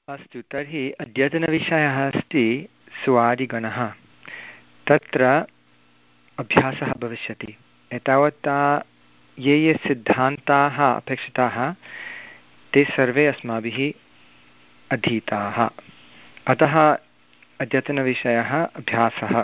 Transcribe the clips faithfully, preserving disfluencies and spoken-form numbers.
अस्तु, तर्हि अद्यतनविषयः अस्ति स्वादिगणः। तत्र अभ्यासः भविष्यति। एतावता ये ये सिद्धान्ताः अपेक्षिताः ते सर्वे अस्माभिः अधीताः। अतः अद्यतनविषयः अभ्यासः।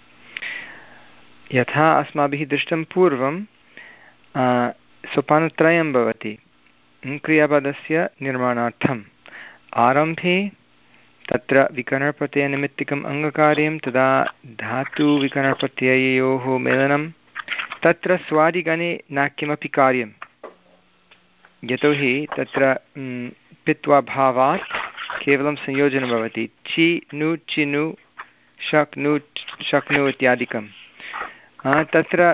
यथा अस्माभिः दृष्टं पूर्वं सोपानत्रयं भवति क्रियापदस्य निर्माणार्थम्। आरम्भे तत्र विकरणप्रत्ययनिमित्तिकम् अङ्गकार्यं, तदा धातुविकरणप्रत्यययोः मेलनं। तत्र स्वादिगणे न किमपि कार्यं, यतोहि तत्र पित्वा भावात् केवलं संयोजनं भवति। चि नु चिनु शक्नु शक्नु इत्यादिकं। तत्र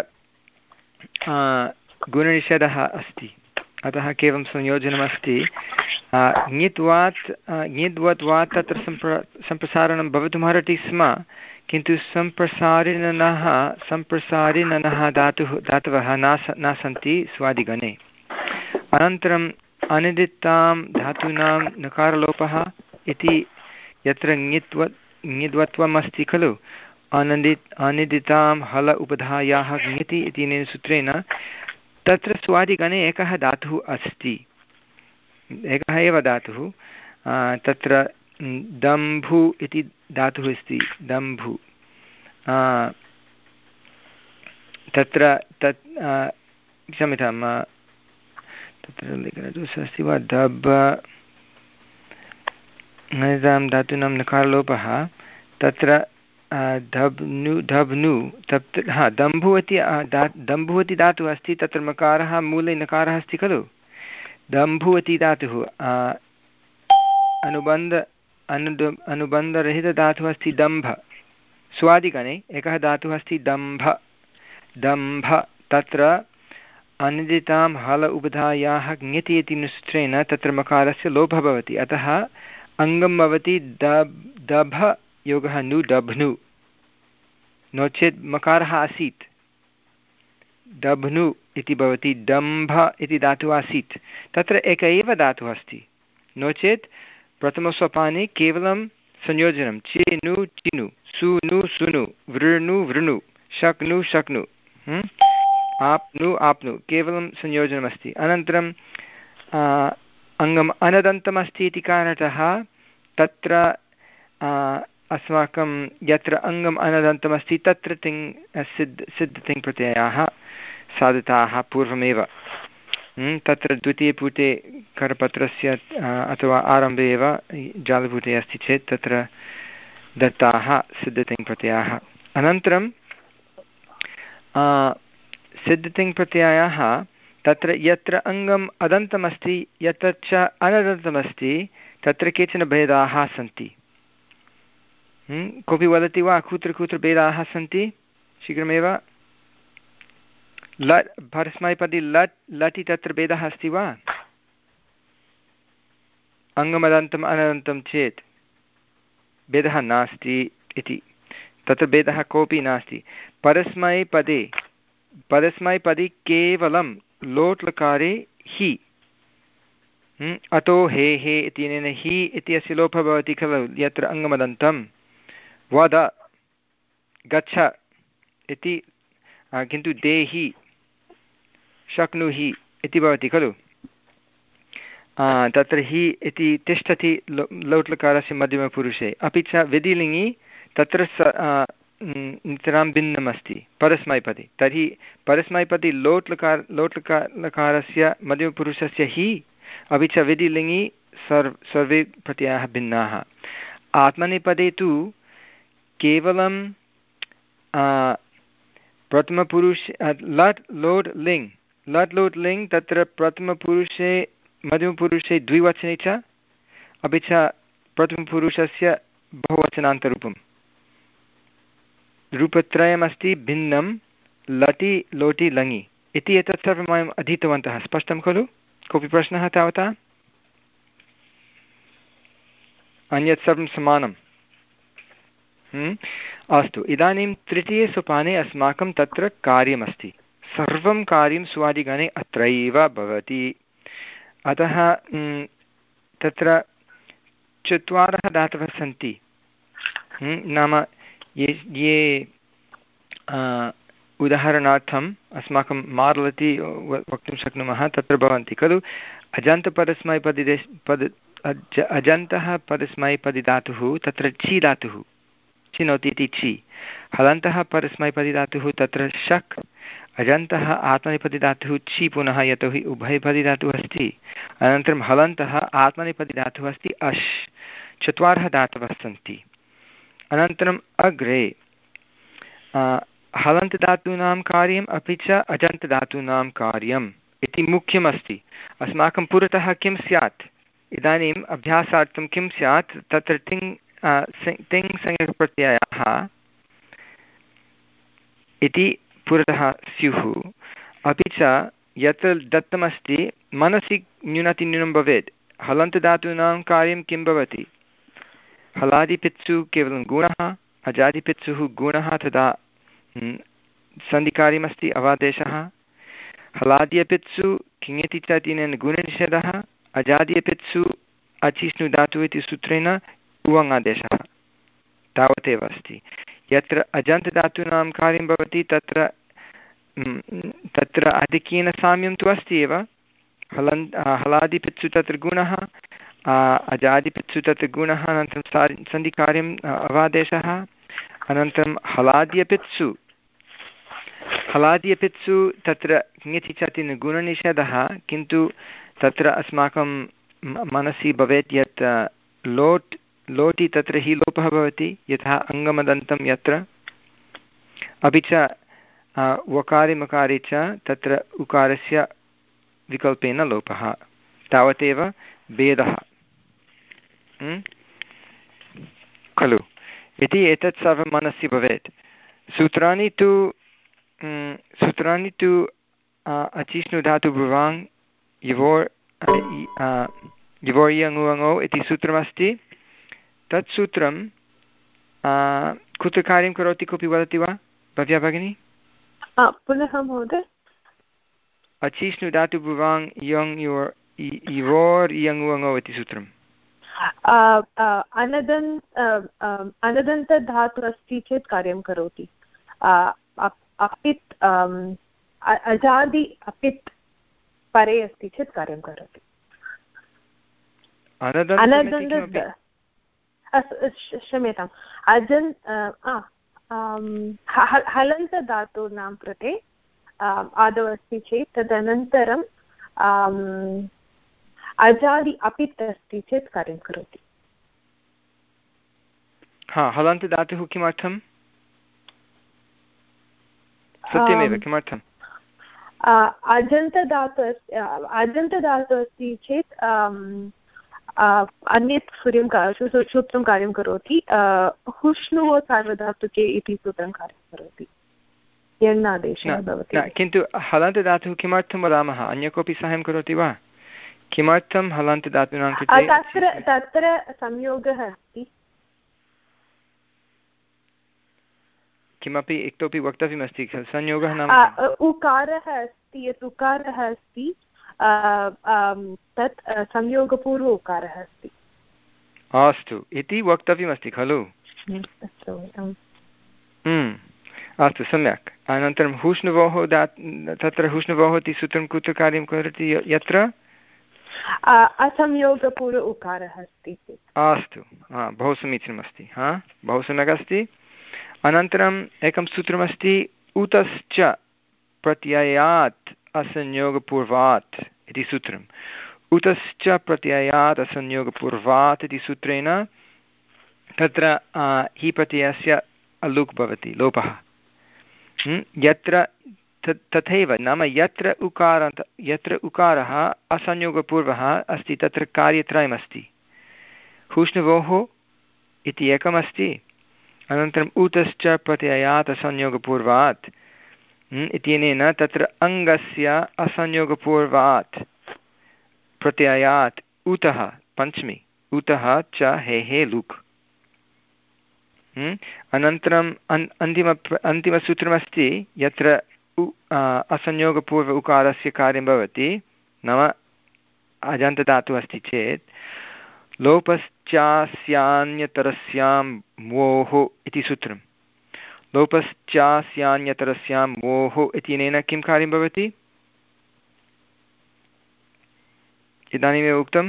गुणनिषेधः अस्ति, अतः केवलं संयोजनमस्ति। ङित्वात् ङिद्वत्वात् तत्र सम्प्र सम्प्रसारणं भवितुमर्हति स्म, किन्तु सम्प्रसारिणः सम्प्रसारिणः धातुः धातवः न न सन्ति स्वादिगणे। अनन्तरम् अनिदितां धातूनां नकारलोपः इति यत्र ङित्व ङिद्वत्वम् अस्ति खलु, अनदित् अनिदितां हल उपधायाः ङिति इत्यनेन सूत्रेण तत्र स्वादिगणे एकः धातुः अस्ति, एकः एव धातुः। तत्र दम्भु इति धातुः अस्ति, दम्भु। तत्र तत् क्षम्यतां, तत्र लेखनदोषः अस्ति वा, दब् धातूनां नकारलोपः। तत्र धब्नु धब्नु तत् हा दम्भु इति दम्भु इति धातुः अस्ति। तत्र मकारः मूले नकारः अस्ति खलु, दम्भु इति धातुः। अनुबन्ध अनुद अनुबन्धरहितधातुः अस्ति दम्भ। स्वादिगणे एकः धातुः अस्ति दम्भ दम्भ। तत्र अनिदितां हल उपधायाः ङिति इति सूत्रेण तत्र मकारस्य लोपः भवति, अतः अङ्गं भवति दब् दभ योगः नु दभ्नु। नो चेत् मकारः आसीत्, दभ्नु इति भवति, दम्भ इति धातुः आसीत्, तत्र एक एव धातुः अस्ति। नो चेत् प्रथमसोपाने केवलं संयोजनं, चेनु चिनु, सुनु सुनु, वृणु वृणु, शक्नु शक्नु, आप्नु आप्नु, केवलं संयोजनमस्ति। अनन्तरं अङ्गम् अनदन्तमस्ति इति कारणतः तत्र अस्माकं यत्र अङ्गम् अनदन्तमस्ति तत्र तिङ् सिद्ध सिद्धतिङ् प्रत्ययाः साधिताः पूर्वमेव। तत्र द्वितीयपुटे करपत्रस्य अथवा आरम्भे एव जालपुटे अस्ति चेत् तत्र दत्ताः सिद्धतिङ् प्रत्ययाः। अनन्तरं सिद्धतिङ् प्रत्ययाः तत्र यत्र अङ्गम् अदन्तमस्ति यत्र च अनदन्तमस्ति तत्र केचन भेदाः सन्ति। कोऽपि वदति वा कुत्र कुत्र भेदाः सन्ति? शीघ्रमेव। लट् परस्मैपदी लट् लटि तत्र भेदः अस्ति वा? अङ्गमदन्तम् अनदन्तं चेत् भेदः नास्ति इति, तत्र भेदः कोऽपि नास्ति। परस्मैपदे परस्मैपदी केवलं लोट् लकारे हि, अतो हे हे इत्यनेन हि इत्यस्य लोपः भवति खलु यत्र अङ्गमदन्तं। वद गच्छ इति, किन्तु देहि शक्नुहि इति भवति खलु, तत्र हि इति तिष्ठति लोट्लकारस्य मध्यमपुरुषे। अपि च विधिलिङि तत्र स नितरां भिन्नम् अस्ति परस्मैपदी। तर्हि परस्मैपदी लोट् लकार लोट् लकार लकारस्य मध्यमपुरुषस्य हि, अपि च विधिलिङि सर्व सर्वे प्रत्ययाः भिन्नाः। आत्मनेपदे तु केवलं प्रथमपुरुष लट् लोट् लिङ् लट् लोट् लिङ् तत्र प्रथमपुरुषे मध्यमपुरुषे द्विवचने च, अपि च प्रथमपुरुषस्य बहुवचनान्तरूपं, रूपत्रयमस्ति भिन्नं लटि लोटि लङि इति। एतत् सर्वं वयम् अधीतवन्तः। स्पष्टं खलु? कोऽपि प्रश्नः तावता? अन्यत् सर्वं समानम्। अस्तु, इदानीं तृतीयसोपाने अस्माकं तत्र कार्यमस्ति। सर्वं कार्यं स्वादिगणे अत्रैव भवति। अतः तत्र चत्वारः धातवः सन्ति, नाम ये ये उदाहरणार्थम् अस्माकं माडल् इति वक्तुं शक्नुमः, तत्र भवन्ति खलु अजन्तपदस्मैपदिदेश पद अज अजन्तः परस्मैपदिधातुः, तत्र छि धातुः चिनोति इति छि, हलन्तः परस्मैपदिधातुः तत्र शक्, अजन्तः आत्मनेपदिधातुः छि पुनः यतोहि उभयपदिधातुः अस्ति, अनन्तरं हलन्तः आत्मनेपदिधातुः अस्ति अश्, चत्वारः धातवः सन्ति। अनन्तरम् अग्रे हलन्तधातूनां कार्यम् अपि च अजन्तधातूनां कार्यम् इति मुख्यमस्ति। अस्माकं पुरतः किं स्यात् इदानीम् अभ्यासार्थं किं स्यात्, तत्र तिङ् तिङ् संज्ञकप्रत्ययाः इति पुरतः स्युः, अपि च यत्र दत्तमस्ति मनसि न्यूनातिन्यूनं भवेत्। हलन्तधातूनां कार्यं किं भवति, हलादिपित्सु केवलं गुणः, अजादिपित्सुः गुणः तदा सन्धिकार्यमस्ति अवादेशः, हलाद्यपित्सु किङति च इत्यनेन गुणनिषेधः, अजाद्यपित्सु अचिष्णु धातुः इति सूत्रेण उवङादेशः, तावदेव अस्ति। यत्र अजन्तधातूनां कार्यं भवति तत्र तत्र आधिक्येन साम्यं तु अस्ति एव, हलन् हलादिपित्सु तत्र गुणः, अजादिपित्सु तत्र गुणः, अनन्तरं सन्धिकार्यम् अवादेशः, अनन्तरं हलाद्यपित्सु हलाद्यपित्सु तत्र किङति चति गुणनिषेधः, किन्तु तत्र अस्माकं मनसि भवेत् यत् लोट् लोटि तत्र हि लोपः भवति, यथा अङ्गमदन्तं यत्र, अपि च वकारि मकारि च तत्र उकारस्य विकल्पेन लोपः, तावदेव भेदः खलु इति एतत् सर्वं मनसि भवेत्। सूत्राणि तु सूत्राणि तु अचिष्णुधातुभुवाङ् यवोर् यवोर्यङुवङौ इति सूत्रमस्ति। तत् सूत्रं कुत्र कार्यं करोति, कोऽपि वदति वा भव्या भगिनी? पुनः महोदय। अचिष्णुधातुभुवाङ् यङ् योर् यवोर् यङुवङौ इति सूत्रम्। अनदन्त अनदन्तधातुः अस्ति चेत् कार्यं करोति, अपित् अजादि अपित् परे अस्ति चेत् कार्यं करोति। अनदन्त क्षम्यताम् अजन् हलन्तधातूनां कृते आदौ अस्ति चेत् तदनन्तरं अजादि अपित् अस्ति चेत् कार्यं करोति। हा, हलन्तधातुः किमर्थं? सत्यमेव, किमर्थम्? अजन्तधातुः अजन्तधातुः अस्ति चेत् अन्यत् सूर्यं सूत्रं कार्यं करोति, हुष्णुः सार्वधातुके इति सूत्रं कार्यं करोति, यण्णादेशः भवति। किन्तु हलन्तधातुः किमर्थं वदामः, अन्य कोऽपि साहाय्यं करोति वा? किमर्थं हलन्तधातूनां कृते तत्र तत्र संयोगः अस्ति? किमपि इतोपि वक्तव्यमस्ति खलु, संयोगः नाम उकारः अस्ति, यत् उकारः अस्ति तत् संयोगपूर्व उकारः अस्ति। अस्तु इति वक्तव्यमस्ति खलु। अस्तु, सम्यक्। अनन्तरं हुष्णुवोः दा तत्र हुष्णुवोः इति सूत्रं कुत्र कार्यं करोति, यत्र असंयोगपूर्व उकारः अस्ति। अस्तु, हा, बहु समीचीनमस्ति, हा, बहु सम्यक् अस्ति। अनन्तरम् एकं सूत्रमस्ति उतश्च प्रत्ययात् असंयोगपूर्वात् इति सूत्रम्। उतश्च प्रत्ययात् असंयोगपूर्वात् इति सूत्रेण तत्र हि प्रत्ययस्य अलुक् भवति, लोपः। यत्र तथैव, नाम यत्र उकारान्त यत्र उकारः असंयोगपूर्वः अस्ति तत्र कार्यत्रयमस्ति। हुष्णुवोः इति एकमस्ति, अनन्तरम् उतश्च प्रत्ययात् असंयोगपूर्वात् इत्यनेन तत्र अङ्गस्य असंयोगपूर्वात् प्रत्ययात् उतः पञ्चमी, उतः च हे हे लुक्। अनन्तरम् अन् अन्तिम अन्तिमसूत्रमस्ति यत्र उ असंयोगपूर्व उकारस्य कार्यं भवति, नाम अजन्तधातुः अस्ति चेत् लोपश्चास्यान्यतरस्यां वोः इति सूत्रं लोपश्चास्यान्यतरस्यां वोः इत्यनेन किं कार्यं भवति इदानीमेव उक्तं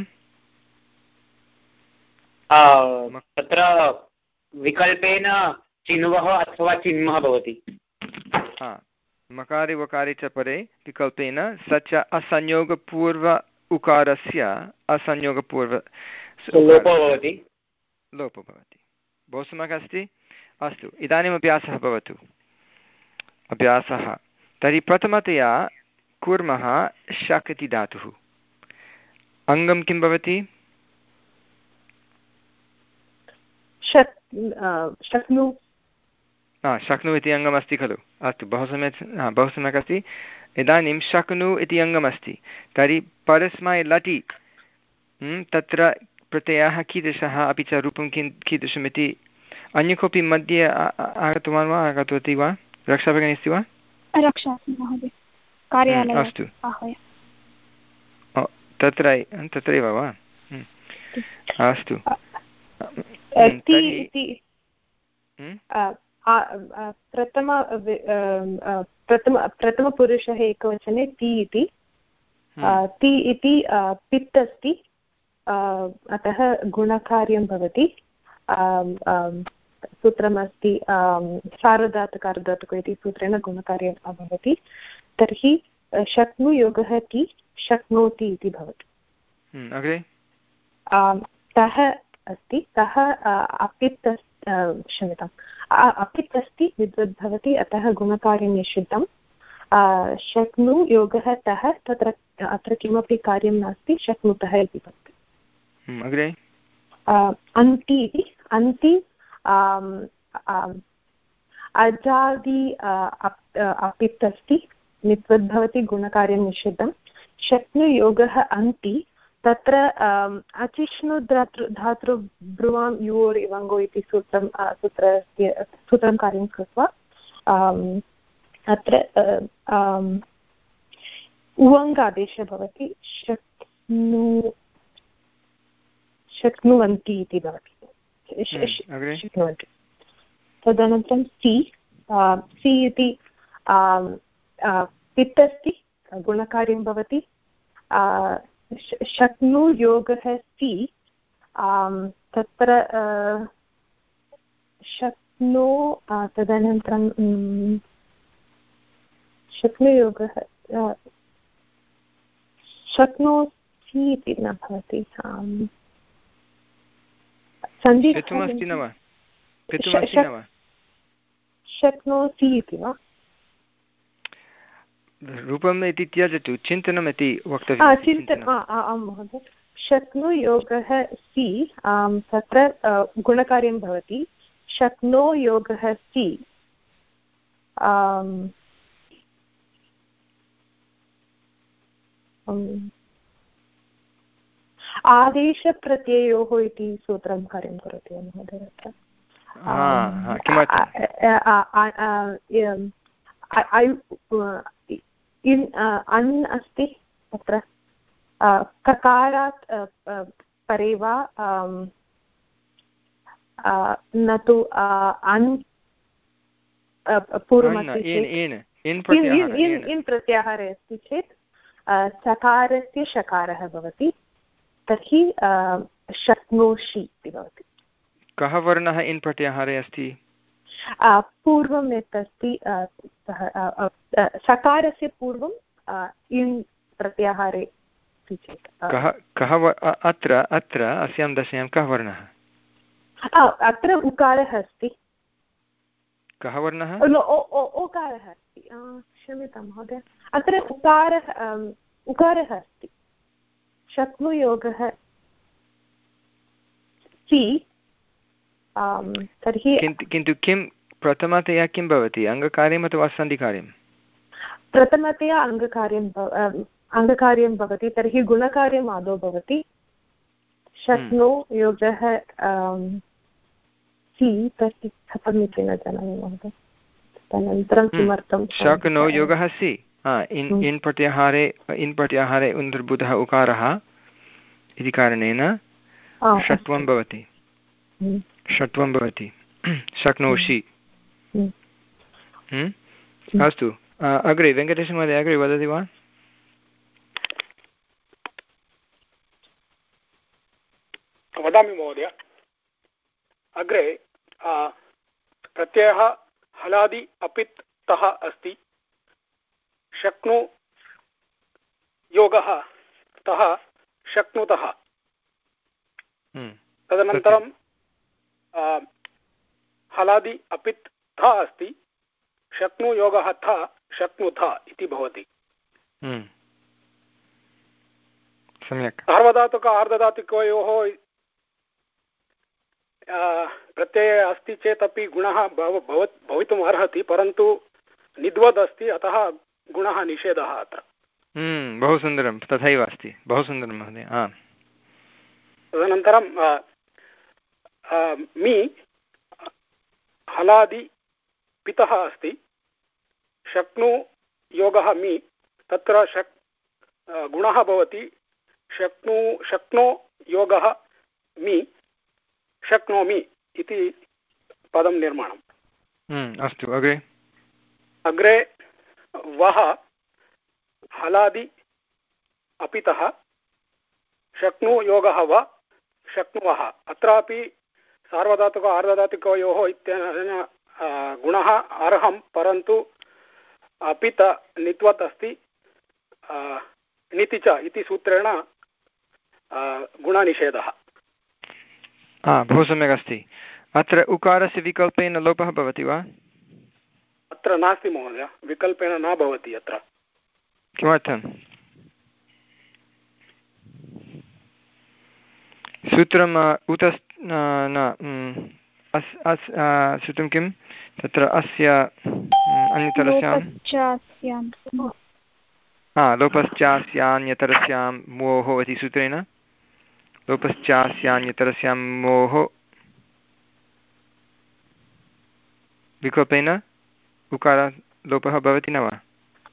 तत्र विकल्पेन चिन्वः अथवा चिन्मः भवति मकारे वकारे च परे विकल्पेन स च असंयोगपूर्व उकारस्य असंयोगपूर्व लोपो भवति लोपो भवति बहु सम्यक् अस्ति अस्तु इदानीम् अभ्यासः भवतु अभ्यासः तर्हि प्रथमतया कुर्मः शक् इति धातुः अङ्गं किं भवति शक्नु शक्नु इति अङ्गमस्ति खलु अस्तु बहु सम्यक् बहु सम्यक् अस्ति इदानीं शक्नु इति अङ्गमस्ति तर्हि परस्मै लटि तत्र प्रत्ययः कीदृशः अपि च रूपं किं कीदृशमिति अन्य कोऽपि मध्ये आगतवान् वा आगतवती वा रक्षा भगिनी अस्ति वा अस्तु तत्र तत्रैव वा अस्तु प्रथम प्रथम प्रथमपुरुषः एकवचने ति इति ति इति पित् अस्ति अतः गुणकार्यं भवति सूत्रमस्ति सार्वधातुकार्धधातुक इति सूत्रेण गुणकार्यं भवति तर्हि शक्नुयोगः ति शक्नोति इति भवति अग्रे तः अस्ति तः अपित् क्षम्यताम् अपित् अस्ति विद्वद् भवति अतः गुणकार्यं निषिद्धं शक्नु योगः तः तत्र अत्र किमपि कार्यं नास्ति शक्नुतः इति भवति अग्रे अन्ति इति अन्ति अजादि अपित् अस्ति नित्वद् भवति गुणकार्यं निषिद्धं शक्नुयोगः अन्ति तत्र अचिष्णु धातृ धातृ ब्रुवां युवोर् इवङ्गो इति सूत्रं सूत्रस्य सूत्रं कार्यं कृत्वा अत्र उवङ् आदेशः भवति शक्नु शक्नुवन्ति इति भवति शक्नुवन्ति तदनन्तरं सि सि इति पित् अस्ति गुणकार्यं भवति शक्नुयोगः सि तत्र शक्नो तदनन्तरं शक्नुयोगः शक्नोति इति न भवति शक्नोति इति वा रूपम् इति त्यजतु चिन्तनम् इति वक्तव्यं चिन्तनम् आं महोदय शक्नुयोगः सि तत्र गुणकार्यं भवति शक्नो योगः सि आदेशप्रत्ययोः इति सूत्रं कार्यं करोति महोदय इन् अन् अस्ति तत्र ककारात् परे वा न तु अन् पूर्वमस्ति इन् प्रत्याहारे अस्ति चेत् सकारस्य शकारः भवति तर्हि शक्नोषि इति भवति कः वर्णः इन् प्रत्याहारे अस्ति पूर्वं यत् अस्ति सकारस्य पूर्वं इन् प्रत्याहारे अस्ति चेत् कः कः अत्र अत्र अस्यां दशायां कः वर्णः अत्र उकारः अस्ति कः वर्णः ओकारः अस्ति क्षम्यतां महोदय अत्र उकारः उकारः अस्ति शक्नुयोगः सि तर्हि किन्तु किं प्रथमतया किं भवति अङ्गकार्यम् अथवा सन्धिकार्यं प्रथमतया अङ्गकार्यं अङ्गकार्यं भवति तर्हि गुणकार्यम् आदौ भवति शक्नो योगः सि तर्हि कथमिति न जानामि महोदय तदनन्तरं किमर्थं शक्नो योगः सि इन् इन् प्रत्याहारे इन् प्रत्याहारे उन्तर्बुधः उकारः इति कारणेन षट्वं भवति षट्वं भवति शक्नोषि। अस्तु अग्रे वेङ्कटेशमहोदय अग्रे वदति वा? वदामि महोदय। अग्रे प्रत्ययः हलादि अपित् तः अस्ति। शक्नु योगः तः शक्नुतः। तदनन्तरं हलादि अपित् थ अस्ति। शक्नु योगः थ शक्नुथ इति भवति। सम्यक्। सार्वधातुक आर्धधातुकयोः प्रत्यये अस्ति चेत् अपि गुणः भव भवितुम् अर्हति, परन्तु निद्वद् अस्ति, अतः गुणः निषेधः अत्र। बहु सुन्दरं, तथैव अस्ति, बहु सुन्दरं महोदय। तदनन्तरं मि हलादि पितः अस्ति। शक्नु योगः मि, तत्र शक् गुणः भवति शक्नु शक्नो योगः मि शक्नोमि इति पदं निर्माणम्। अस्तु अग्रे। अग्रे वः हलादि अपितः। शक्नु योगः व शक्नुवः। अत्रापि सार्वधातुक आर्धधातुकयोः इत्यनेन गुणः अर्हं, परन्तु अपित नित्वत् अस्ति, निति च इति सूत्रेण गुणनिषेधः। बहु सम्यक् अस्ति। अत्र उकारस्य विकल्पेन लोपः भवति वा? अत्र नास्ति महोदय, विकल्पेन न भवति अत्र। किमर्थं? सूत्रम् उत न सूत्रं किं तत्र अस्य अन्यतरस्यां लोपश्चास्यान्यतरस्यां मोहो इति सूत्रेण लोपश्चास्यान्यतरस्यां मोहो विकल्पेन उकारात् लोपः भवति न वा?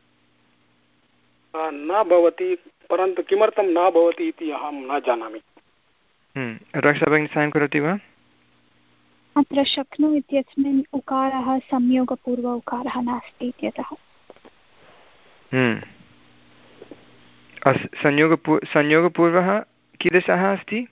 न भवति, परन्तु किमर्थं न भवति इति अहं न जानामि। रक्षा भगिनी साहाय्यं करोति वा? अत्र शक्नु इत्यस्मिन् उकारः संयोगपूर्व उकारः नास्ति इत्यतः। संयोगपू संयोगपूर्वः कीदृशः अस्ति?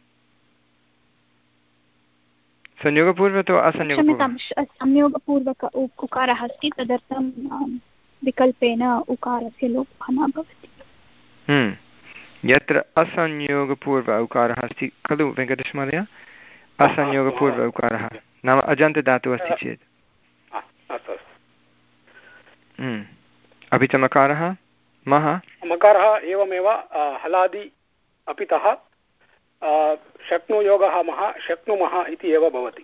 संयोगपूर्वः अथवा असंयोगपूर्वः? संयोगपूर्वक उकारः अस्ति, तदर्थं विकल्पेन उकारस्य लोपः न भवति। यत्र असंयोगपूर्व उकारः अस्ति खलु वेङ्कटेशमहोदय? असंयोगपूर्व उकारः नाम अजन्तदातुः अस्ति चेत् अपि च मकारः मः मकारः एवमेव हलादि अपितः शक्नुयोगः मः शक्नुमः इति एव भवति।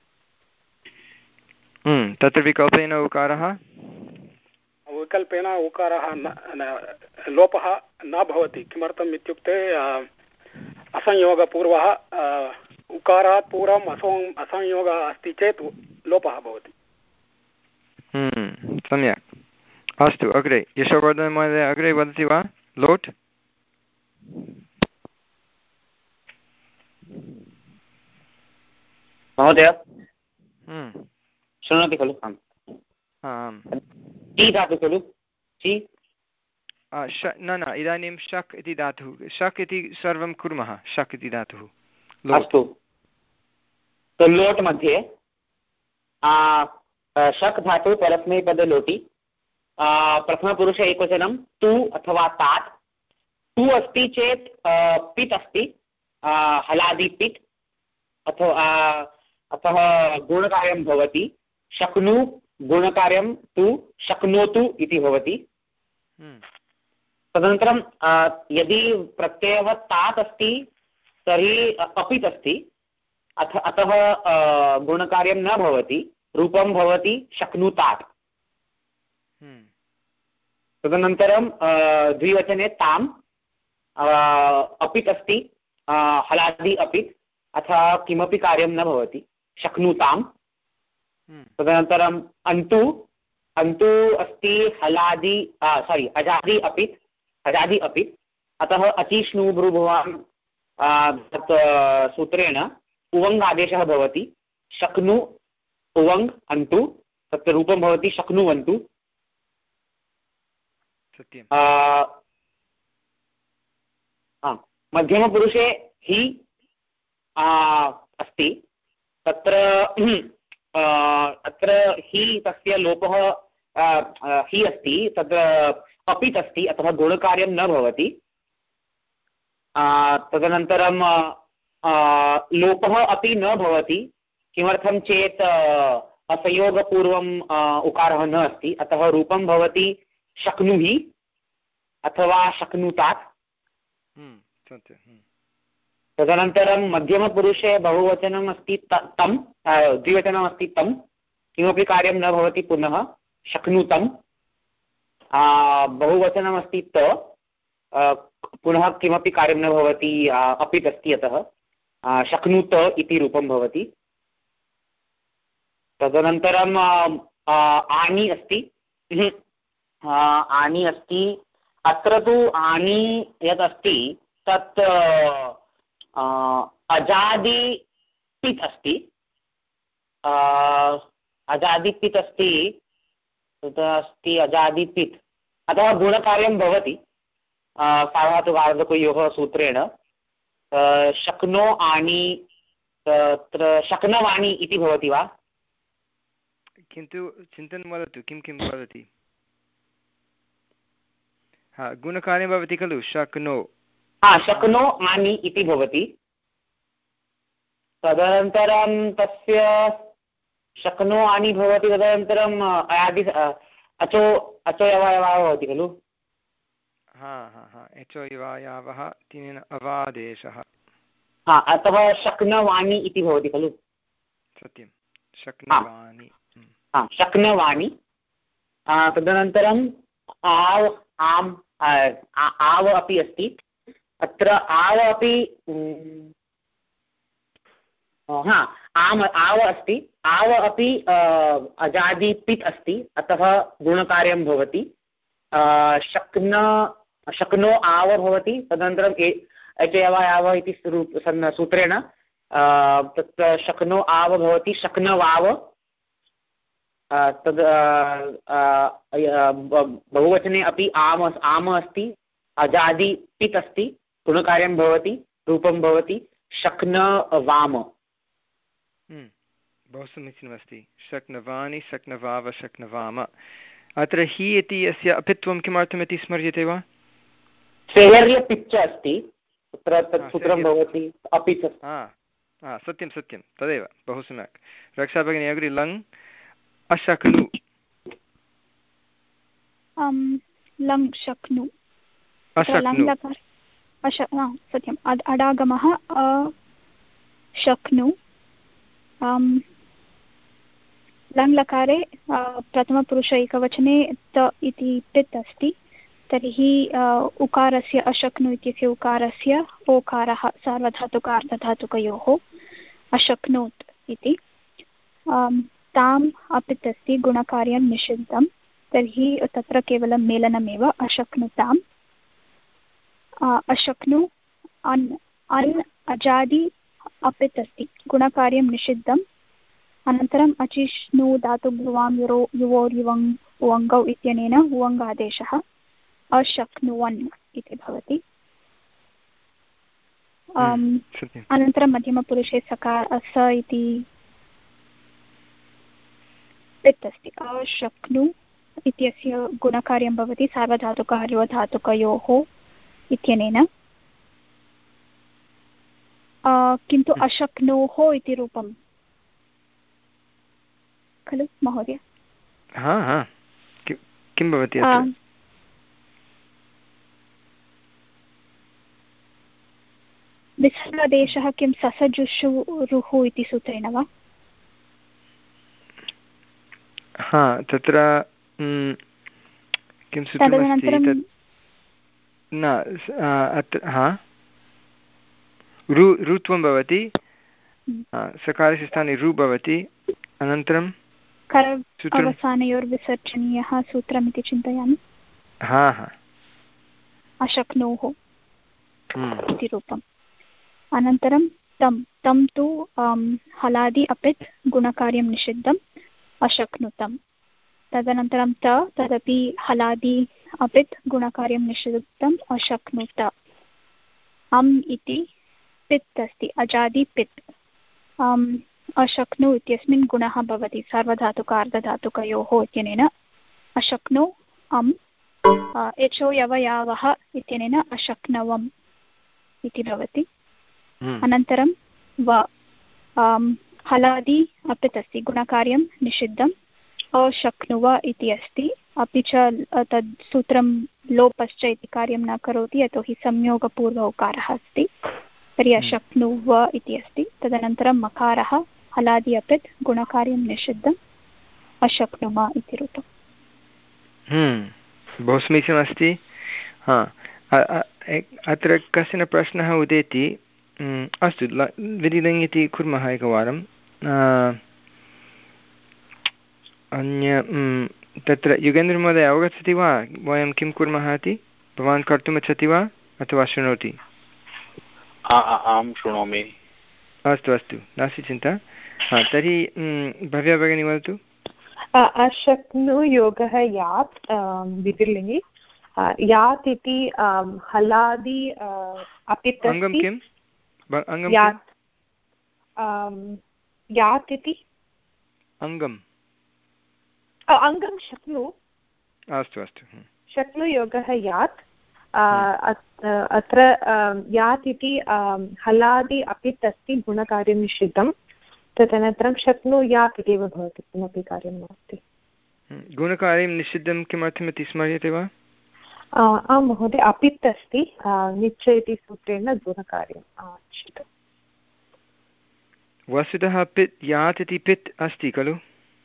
तत्र विकल्पेन उकारः विकल्पेन उकारः लोपः न भवति। किमर्थम् इत्युक्ते असंयोगपूर्वः उकारात् पूर्वम् असं असंयोगः अस्ति चेत् लोपः भवति। सम्यक्। अस्तु अग्रे यशोवर्धन महोदय अग्रे वदति वा? लोट् महोदय शृणोति खलु? आम्। टी धातु खलु? टी न न इदानीं शक् इति धातुः, शक् इति सर्वं कुर्मः, शक् इति धातुः। अस्तु, तो लोट् मध्ये शक् धातु परस्मैपदे लोटि, प्रथमपुरुष एकवचनं तु अथवा तात्। तु अस्ति चेत् पित् अस्ति, हलादि पित्, अथवा अतः गुणकार्यं भवति। शक्नु गुणकार्यं तु शक्नोतु इति भवति। तदनन्तरं यदि प्रत्ययः तात् अस्ति तर्हि अपित् अस्ति, अथ अतः गुणकार्यं न भवति, रूपं भवति शक्नुतात्। तदनन्तरं द्विवचने ताम् अपित् अस्ति, हलादि अपित्, अथ किमपि कार्यं न भवति, शक्नुताम्। तदनन्तरम् अन्तु अन्तु अस्ति हलादि सारी अजादि अपित्, अजादि अपित्, अतः अचिष्णु ब्रूभवान् तत् सूत्रेण उवङ् आदेशः भवति। शक्नु उवङ् अन्तु, तत्र रूपं भवति शक्नुवन्तु। सत्यं। मध्यमपुरुषे हि अस्ति, तत्र अत्र हि तस्य लोपः हि अस्ति, तत्र अपित् अस्ति, अतः गुणकार्यं न भवति। तदनन्तरं लोपः अपि न भवति, किमर्थं चेत् असंयोगपूर्वम् उकारः न अस्ति, अतः रूपं भवति शक्नुहि अथवा शक्नुतात्। तदनन्तरं मध्यमपुरुषे बहुवचनम् अस्ति तं, द्विवचनम् अस्ति तं, किमपि कार्यं न भवति पुनः शक्नुतं। बहुवचनम् अस्ति त, पुनः किमपि कार्यं न भवति, अपित् अस्ति, अतः शक्नुत इति रूपं भवति। तदनन्तरम् आनि अस्ति, आनि अस्ति, अत्र तु आनि यत् अस्ति तत् अजादिपित् अस्ति, अजादिपित् अस्ति, तत्र अस्ति अजादिपित्, अतः गुणकार्यं भवति सार्वधातुकार्धकयोः सूत्रेण। शक्नो आनि, तत्र शक्नवाणि इति भवति वा? किन्तु चिन्तनं वदतु, किं किं वदति? हा, गुणकार्यं भवति खलु, शक्नो। हा, शक्नो आनि इति भवति। तदनन्तरं तस्य शक्नो आनि भवति, तदनन्तरम् अयादि अचो अचो यवायवः भवति खलु। हा हा हा, एचो यवायावः तेन अवादेशः। हा, अतः शक्नवाणि इति भवति खलु। सत्यं, शक्नवाणि। हा, शक्नवाणि। तदनन्तरम् आव् आम् आव अपि अस्ति, अत्र आव अपि हा आम आव अस्ति, आव अपि अजादिपित् अस्ति, अतः गुणकार्यं भवति। शक्न शक्नो आव भवति, तदनन्तरम् एचयवायाव इति सूत्रेण तत्र शक्नो आव भवति शक्नवाव। तद् बहुवचने अपि आम आम अस्ति, अजादिपित् अस्ति, गुणकार्यं भवति, रूपं भवति शक्नवाम। बहु समीचीनमस्ति, शक्नवानि शक्नवाव शक्नवाम। अत्र हि इति अस्य अपित्वं किमर्थमिति स्मर्यते वा? सेयर्यपिच्च अस्ति, तत्र तत् सूत्रं भवति अपिच्। हा, सत्यं सत्यं, तदेव, बहु सम्यक्। रक्षाभगिनी अग्रे, लङ् अशक्नु। लङ् शक्नु, अशक्नु, सत्यम्, अडागमः शक्नु। लङ्लकारे प्रथमपुरुष एकवचने त इति पित् अस्ति, तर्हि उकारस्य अशक्नु इत्यस्य उकारस्य ओकारः सार्वधातुकार्धधातुकयोः अशक्नोत् इति। ताम् अपित् अस्ति, गुणकार्यं निषिद्धं, तर्हि तत्र केवलं मेलनमेव, अशक्नुताम्। अशक्नु अन् अन् अजादि अपित् अस्ति, गुणकार्यं निषिद्धम्। अनन्तरम् अचिष्णु धातुभ्रुवां युरो युवोर्युवङ् उवङ्गौ इत्यनेन उवङ्गादेशः अशक्नुवन् इति भवति। अनन्तरं मध्यमपुरुषे सकार स इति पित् अस्ति, अशक्नु इत्यस्य गुणकार्यं भवति सार्वधातुकार्यधातुकयोः इत्यनेन, किन्तु अशक्नोः इति रूपं खलु महोदय? हा हा, किं भवति अत्र? विसर्गादेशः किं ससजुषुरुः इति सूत्रेण वा? हा, तत्र किं सूत्रमस्ति तत् न, अत्र हा रु रुत्वं भवति, सकारस्य स्थाने रु भवति, अनन्तरं अवसानयोर्विसर्जनीयः सूत्रमिति चिन्तयामि। हा हा, अशक्नोः इति रूपम्। अनन्तरं तं तं तु हलादि अपित् गुणकार्यं निषिद्धम् अशक्नुतं। तदनन्तरं त तदपि हलादि अपित् गुणकार्यं निषिद्धम् अशक्नुत। अम् इति पित् अस्ति, अजादि पित्। अशक्नु इत्यस्मिन् गुणः भवति सार्वधातुक अर्धधातुकयोः इत्यनेन अशक्नु अम्। एचो यवयावः इत्यनेन अशक्नवम् इति भवति। अनन्तरं व हलादि अपित् अस्ति, गुणकार्यं निषिद्धम् अशक्नुव इति अस्ति। अपि च तद् सूत्रं लोपश्च इति कार्यं न करोति, यतोहि संयोगपूर्व उकारः अस्ति, तर्हि अशक्नुव इति अस्ति। तदनन्तरं मकारः हलादि अपित् गुणकार्यं निषिद्धम् अशक्नुम इति रूपम्। बहु समीचीनमस्ति। हा, अत्र कश्चन प्रश्नः उदेति। अस्तु, विधिलिङ् इति कुर्मः एकवारं। अन्य तत्र युगेन्द्रमहोदय अवगच्छति वा वयं किं कुर्मः इति? भवान् कर्तुमिच्छति वा अथवा शृणोति? आं शृणोमि। अस्तु अस्तु, नास्ति चिन्ता। हा, तर्हि भव्या भगिनी वदतु। अशक्नु योगः यात् विधिलिङ्गि यात् इति हलादि अपित् अङ्गं किम्? अङ्गं यात् यात् इति अङ्गम् अङ्गं शक्नु। अस्तु अस्तु, शक्नु योगः यात्। अत्र यात् इति हलादि अपित् अस्ति, गुणकार्यं निषिद्धं। तदनन्तरं शक्नु यात् इत्येव भवति, किमपि कार्यं नास्ति। गुणकार्यं निषिद्धं किमर्थमिति स्मर्यते वा? आं महोदय, अपित् अस्ति, निच्च इति सूत्रेण गुणकार्यं निषिद्धम्। वस्तुतः पित् यात् इति पित् अस्ति खलु?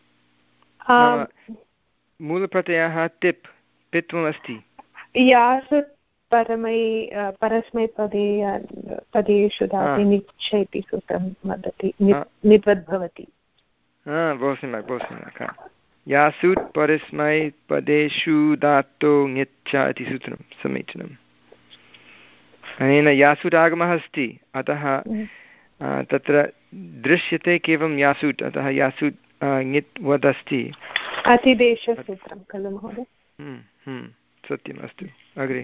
मूलप्रत्ययः तिप्, पित्वम् अस्ति। यास् परमै परस्मैपदे पदेषु धातु निच्छ इति सूत्रं वदति, निद्वद् भवति। बहु सम्यक्, बहु सम्यक्। यासुट् परस्मैपदेषु धातो ङिच्छ इति सूत्रं समीचीनम्। अनेन यासुट् आगमः अस्ति, अतः तत्र दृश्यते केवलं यासुट्, अतः यासुट् ङित् वद् अस्ति। अतिदेशसूत्रं खलु महोदय? सत्यम्। अस्तु, अग्रे।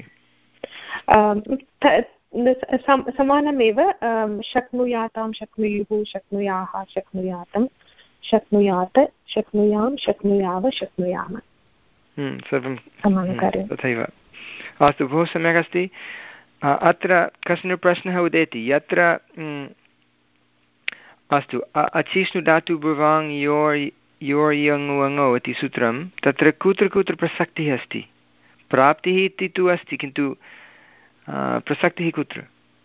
समानमेव शक्नुयातां शक्नुयुः शक्नुयाः शक्नुयातं शक्नुयात् शक्नुयां शक्नुयाव शक्नुयाम, सर्वं समानकार्यं तथैव। अस्तु, बहु सम्यक् अस्ति। अत्र कश्चन प्रश्नः उदेति, यत्र अस्तु अचिष्णु धातु भुवाङ् योर् योर् यङ् वङौ इति सूत्रं, तत्र कुत्र कुत्र प्रसक्तिः अस्ति? प्राप्तिः इति तु अस्ति, किन्तु प्रसक्तिः कुत्र?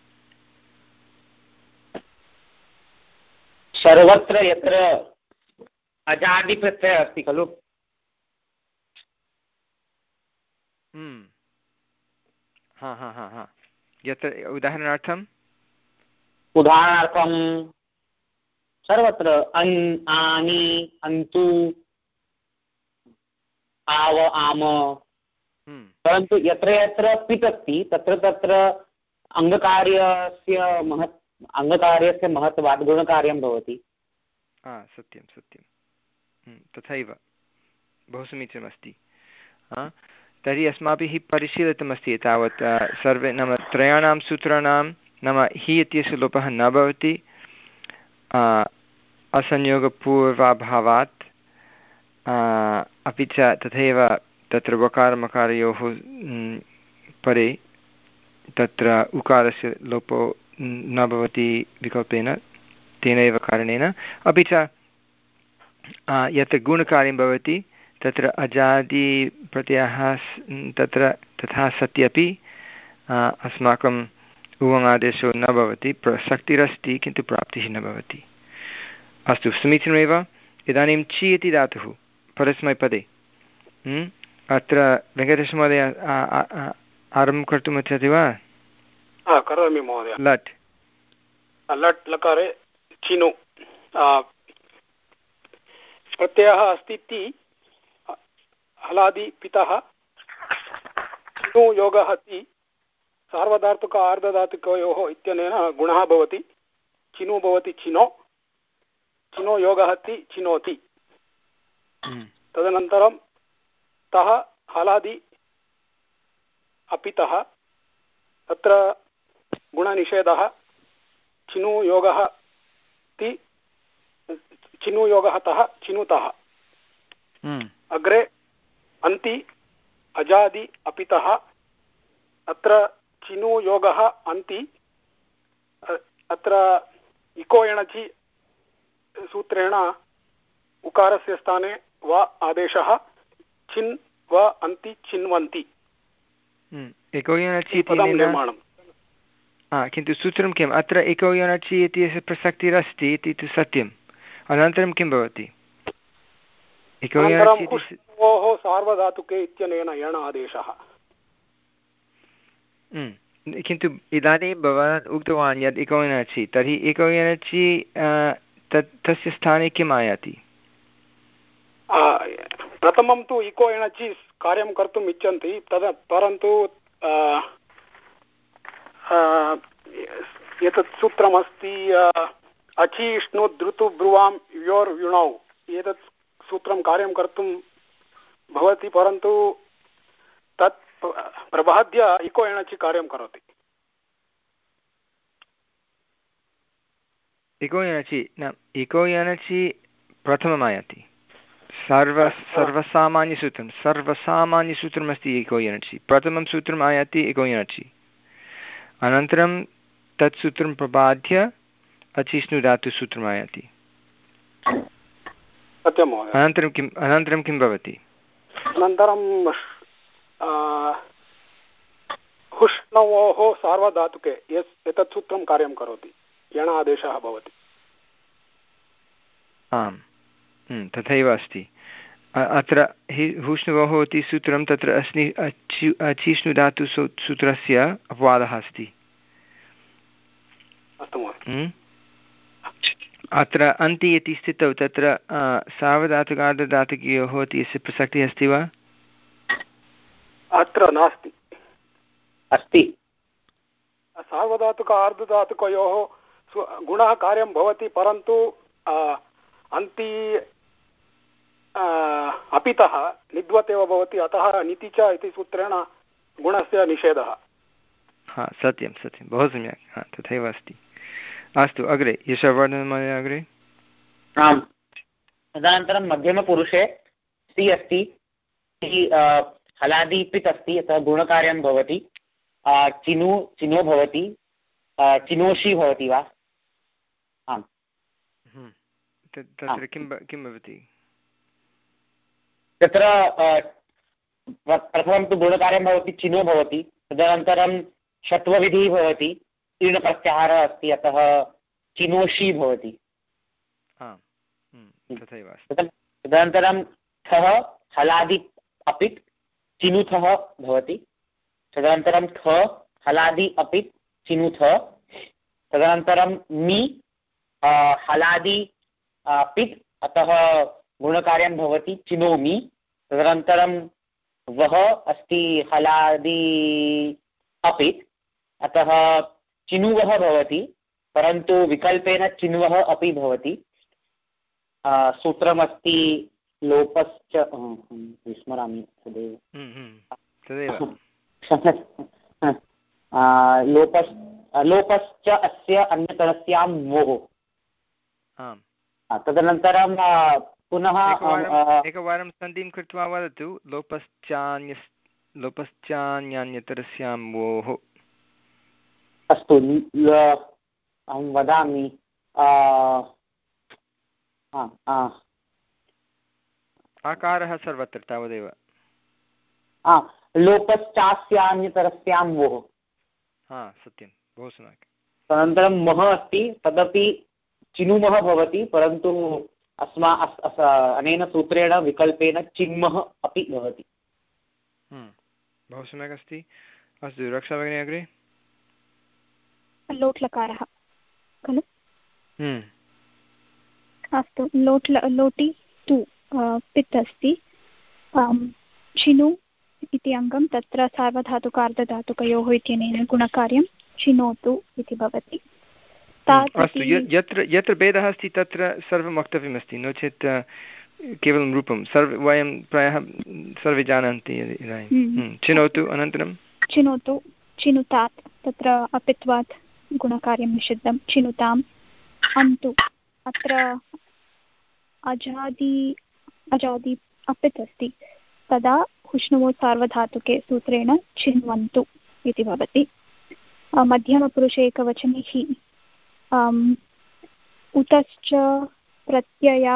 सर्वत्र यत्र अजादिप्रत्ययः अस्ति खलु। हा हा हा हा यत्र उदाहरणार्थम् उदाहरणार्थं सर्वत्र अन् आनि अन्तु आव आम, परन्तु यत्र यत्र पित् अस्ति तत्र तत्र अङ्गकार्यस्य महत् अङ्गकार्यस्य महत्त्वात् गुणकार्यं भवति। सत्यं सत्यं, तथैव बहु समीचीनमस्ति। तर्हि अस्माभिः परिशीलितमस्ति तावत् सर्वे, नाम त्रयाणां सूत्राणां नाम हि इत्यस्य लोपः न भवति असंयोगपूर्वाभावात्, अपि च तथैव तत्र वकारमकारयोः परे तत्र उकारस्य लोपो न भवति विकल्पेन, तेनैव कारणेन। अपि च यत्र गुणकार्यं भवति तत्र अजादिप्रत्ययः तत्र तथा सत्यपि अस्माकम् उवङादेशो न भवति, प्रसक्तिरस्ति किन्तु प्राप्तिः न भवति। अस्तु, समीचीनमेव। इदानीं चि इति धातुः परस्मैपदे, अत्र वेङ्कटेशमहोदय आरम्भं कर्तुम् इच्छति वा? करोमि महोदय। लट् लट् लकारे चिनु प्रत्ययः अस्ति ति, हलादि पितः, चिनु योगः ति, सार्वधातुक आर्धधातुकयोः इत्यनेन गुणः भवति चिनु भवति चिनो चिनो योगः ति चिनोति तदनन्तरं तः हलादि अपितः तत्र गुणनिषेधः चिनु योगः ति चिनु योगः तः चिनुतः अग्रे अन्ति अजादि अपितः अत्र चिनु योगः अन्ति अत्र इको एणचि सूत्रेण उकारस्य स्थाने वा आदेशः चिन् वा अन्ति चिन्वन्ति इको एणचि पदं निर्माणं किन्तु सूत्रं किम् अत्र इको एणचि इत्यस्य प्रसक्तिरस्ति इति तु सत्यम् अनन्तरं किं भवति इको एणचि सार्वधातुके इत्यनेन यण आदेशः किन्तु इदानीं भवान् उक्तवान् यत् इको एणचि तर्हि इको एणचि तत् तस्य स्थाने किम् आयाति प्रथमं तु इको एणचि कार्यं कर्तुम् इच्छन्ति तद् परन्तु एतत् सूत्रमस्ति अचिष्णु द्रुतु ब्रुवां योर् युणौ एतत् सूत्रं कार्यं कर्तुं भवति परन्तु तत् प्रबाद्य इको एणचि कार्यं करोति इको एणचि न इको एणचि प्रथमम् आयाति सर्व सर्वसामान्यसूत्रं सर्वसामान्यसूत्रमस्ति इको एणचि प्रथमं सूत्रम् आयाति इको एणचि अनन्तरं तत् सूत्रं प्रबाद्य अचिष्णुधातुसूत्रम् आयाति अनन्तरं किम् अनन्तरं किं भवति अनन्तरं हुष्णवोः सार्वधातुके यत् एतत् सूत्रं कार्यं करोति यण आदेशः भवति आम् तथैव अस्ति अत्र हि हुष्णवोः इति सूत्रं तत्र अस्ति अचि अचिष्णुधातु सूत्रस्य अपवादः अस्ति अत्र अन्ति इति स्थितौ तत्र सार्वधातुकार्धधातुकयोः इत्यस्य प्रसक्तिः अस्ति वा अत्र नास्ति अस्ति सार्वधातुक अर्धधातुकयोः गुणः कार्यं भवति परन्तु अन्ति अपितः निद्वत् एव भवति अतः निति च इति सूत्रेण गुणस्य निषेधः हा सत्यं सत्यं बहु सम्यक् हा तथैव अस्ति अस्तु अग्रे यशवर्धनमहोदय अग्रे आम् तदनन्तरं मध्यमपुरुषे सि अस्ति हलादि पित् अस्ति अतः गुणकार्यं भवति चिनु चिनो भवति चिनोषि भवति वा आम् तत्र किं किं भवति तत्र प्रथमं तु गुणकार्यं भवति चिनो भवति तदनन्तरं षत्वविधिः भवति तीर्णप्रत्याहारः अस्ति अतः चिनोषि भवति तथैव तदनन्तरं थः हलादि अपित् चिनुथः भवति तदनन्तरं थ हलादि अपित् चिनुथ तदनन्तरं मि हलादि पित् अतः गुणकार्यं भवति चिनोमि तदनन्तरं वः अस्ति हलादि अपित् अतः चिनुवः भवति परन्तु विकल्पेन चिन्वः अपि भवति सूत्रमस्ति लोपश्च विस्मरामि तदेव तदेव लोपस् लोपश्च अस्य अन्यतरस्यां वोः तदनन्तरं पुनः एकवारं सन्धिं कृत्वा वदतु लोपश्चान्य लोपश्चान्यान्यतरस्यां वोः अस्तु अहं वदामि आकारः सर्वत्र तावदेव लोपश्चास्यान्यतरस्यां वोः हा सत्यं बहु सम्यक् तदनन्तरं मः अस्ति तदपि चिनुमः भवति परन्तु अस्मा अनेन सूत्रेण विकल्पेन चिन्मः अपि भवति बहु सम्यक् अस्ति अस्तु रक्षा भगिनी अग्रे लोट्लकारः खलु अस्तु लोट् लोटि तु पित् अस्ति चिनु इति अङ्गं तत्र सार्वधातुकार्धधातुकयोः इत्यनेन गुणकार्यं चिनोतु इति भवति। अस्तु, यत्र यत्र भेदः अस्ति तत्र सर्वं वक्तव्यमस्ति, नो चेत् केवलं रूपं सर्व वयं प्रायः सर्वे जानन्ति इदानीं। चिनोतु अनन्तरं चिनोतु चिनुतात् तत्र अपित्वात् गुणकार्यं निषिद्धं चिनुताम्। अन्तु अत्र अजादि अजादि अपित् अस्ति, तदा हुष्णुवो सार्वधातुके सूत्रेण चिन्वन्तु इति भवति। मध्यमपुरुषे एकवचने हि उतश्च प्रत्यया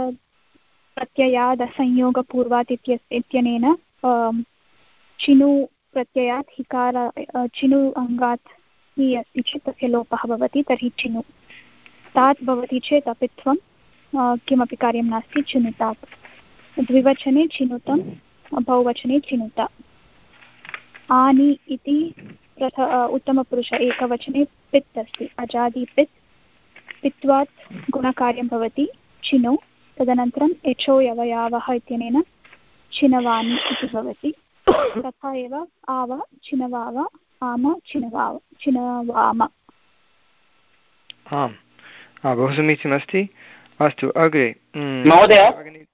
प्रत्ययादसंयोगपूर्वात् इत्यनेन चिनु प्रत्ययात् हिकार चिनु अङ्गात् हि अस्ति चेत् तस्य लोपः भवति, तर्हि चिनु तात् भवति चेत् अपित्वं किमपि कार्यं नास्ति, चिनुतात्। द्विवचने चिनुतं, बहुवचने चिनुता। आनि इति प्रथ उत्तमपुरुष एकवचने पित् अस्ति, अजादि पित्, पित्वात् गुणकार्यं भवति चिनु, तदनन्तरम् एचो यवयावः इत्यनेन चिनवानि इति भवति। तथा एव आव चिनवाव, आम चिनवाव, चिनवाम। आम्, बहु समीचीनमस्ति। अस्तु, अग्रे महोदय,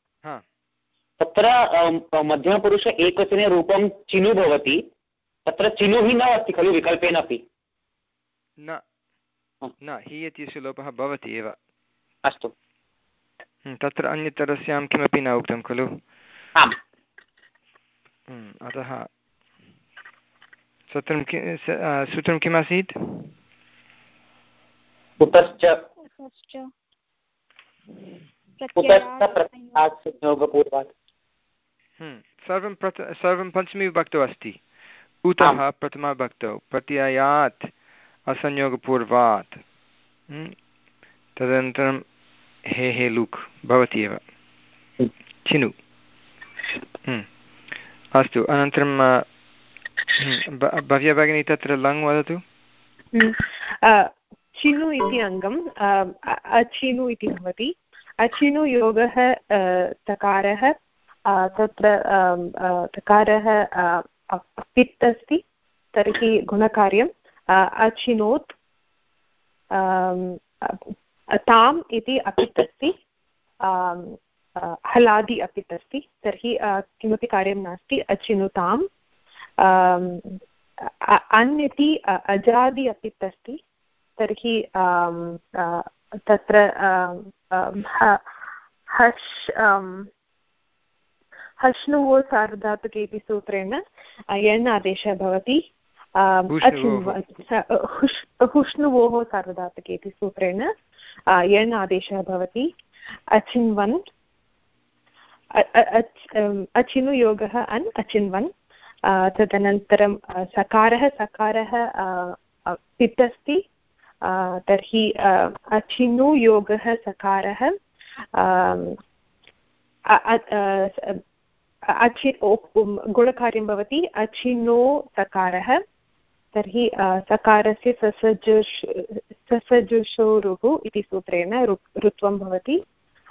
तत्र मध्यमपुरुष एकवचने रूपं चिनु भवति, तत्र चिनु हि न अस्ति खलु विकल्पेन अपि? न न हि इत्यस्य लोपः भवति एव। अस्तु, तत्र अन्यतरस्यां किमपि न उक्तं खलु? आम्। अतः सूत्रं कि सूत्रं किमासीत्? उतश्च सर्वं प्रथ सर्वं पञ्चमीविभक्तौ अस्ति। उतः प्रथमाविभक्तौ, प्रत्ययात् असंयोगपूर्वात्, तदनन्तरं हे हे लुक् भवति एव, चिनु। अस्तु, अनन्तरं भव्या भगिनी तत्र लङ् वदतु। चिनु इति अङ्गम् अचिनु इति भवति। अचिनु योगः तकारः, तत्र तकारः पित् अस्ति, तर्हि गुणकार्यम् अचिनोत्। ताम् इति अपित् अस्ति, हलादि अपित् अस्ति, तर्हि किमपि कार्यं नास्ति, अचिनुताम्। अन् इति अजादि अपित् अस्ति, तर्हि तत्र हश् हश्नुवो सार्वधातुके इति सूत्रेण यण् आदेशः भवति। हुष्णुवोः सार्वधातुके इति सूत्रेण यण् आदेशः भवति। अचिन्वन्, अचिनुयोगः अन् अचिन्वन्। तदनन्तरं सकारः सकारः पित् अस्ति, तर्हि अचिनुयोगः सकारः अचि गुणकार्यं भवति अचिनो सकारः, तर्हि सकारस्य ससजुष् ससजुषोरुः इति सूत्रेण ऋत्वं भवति।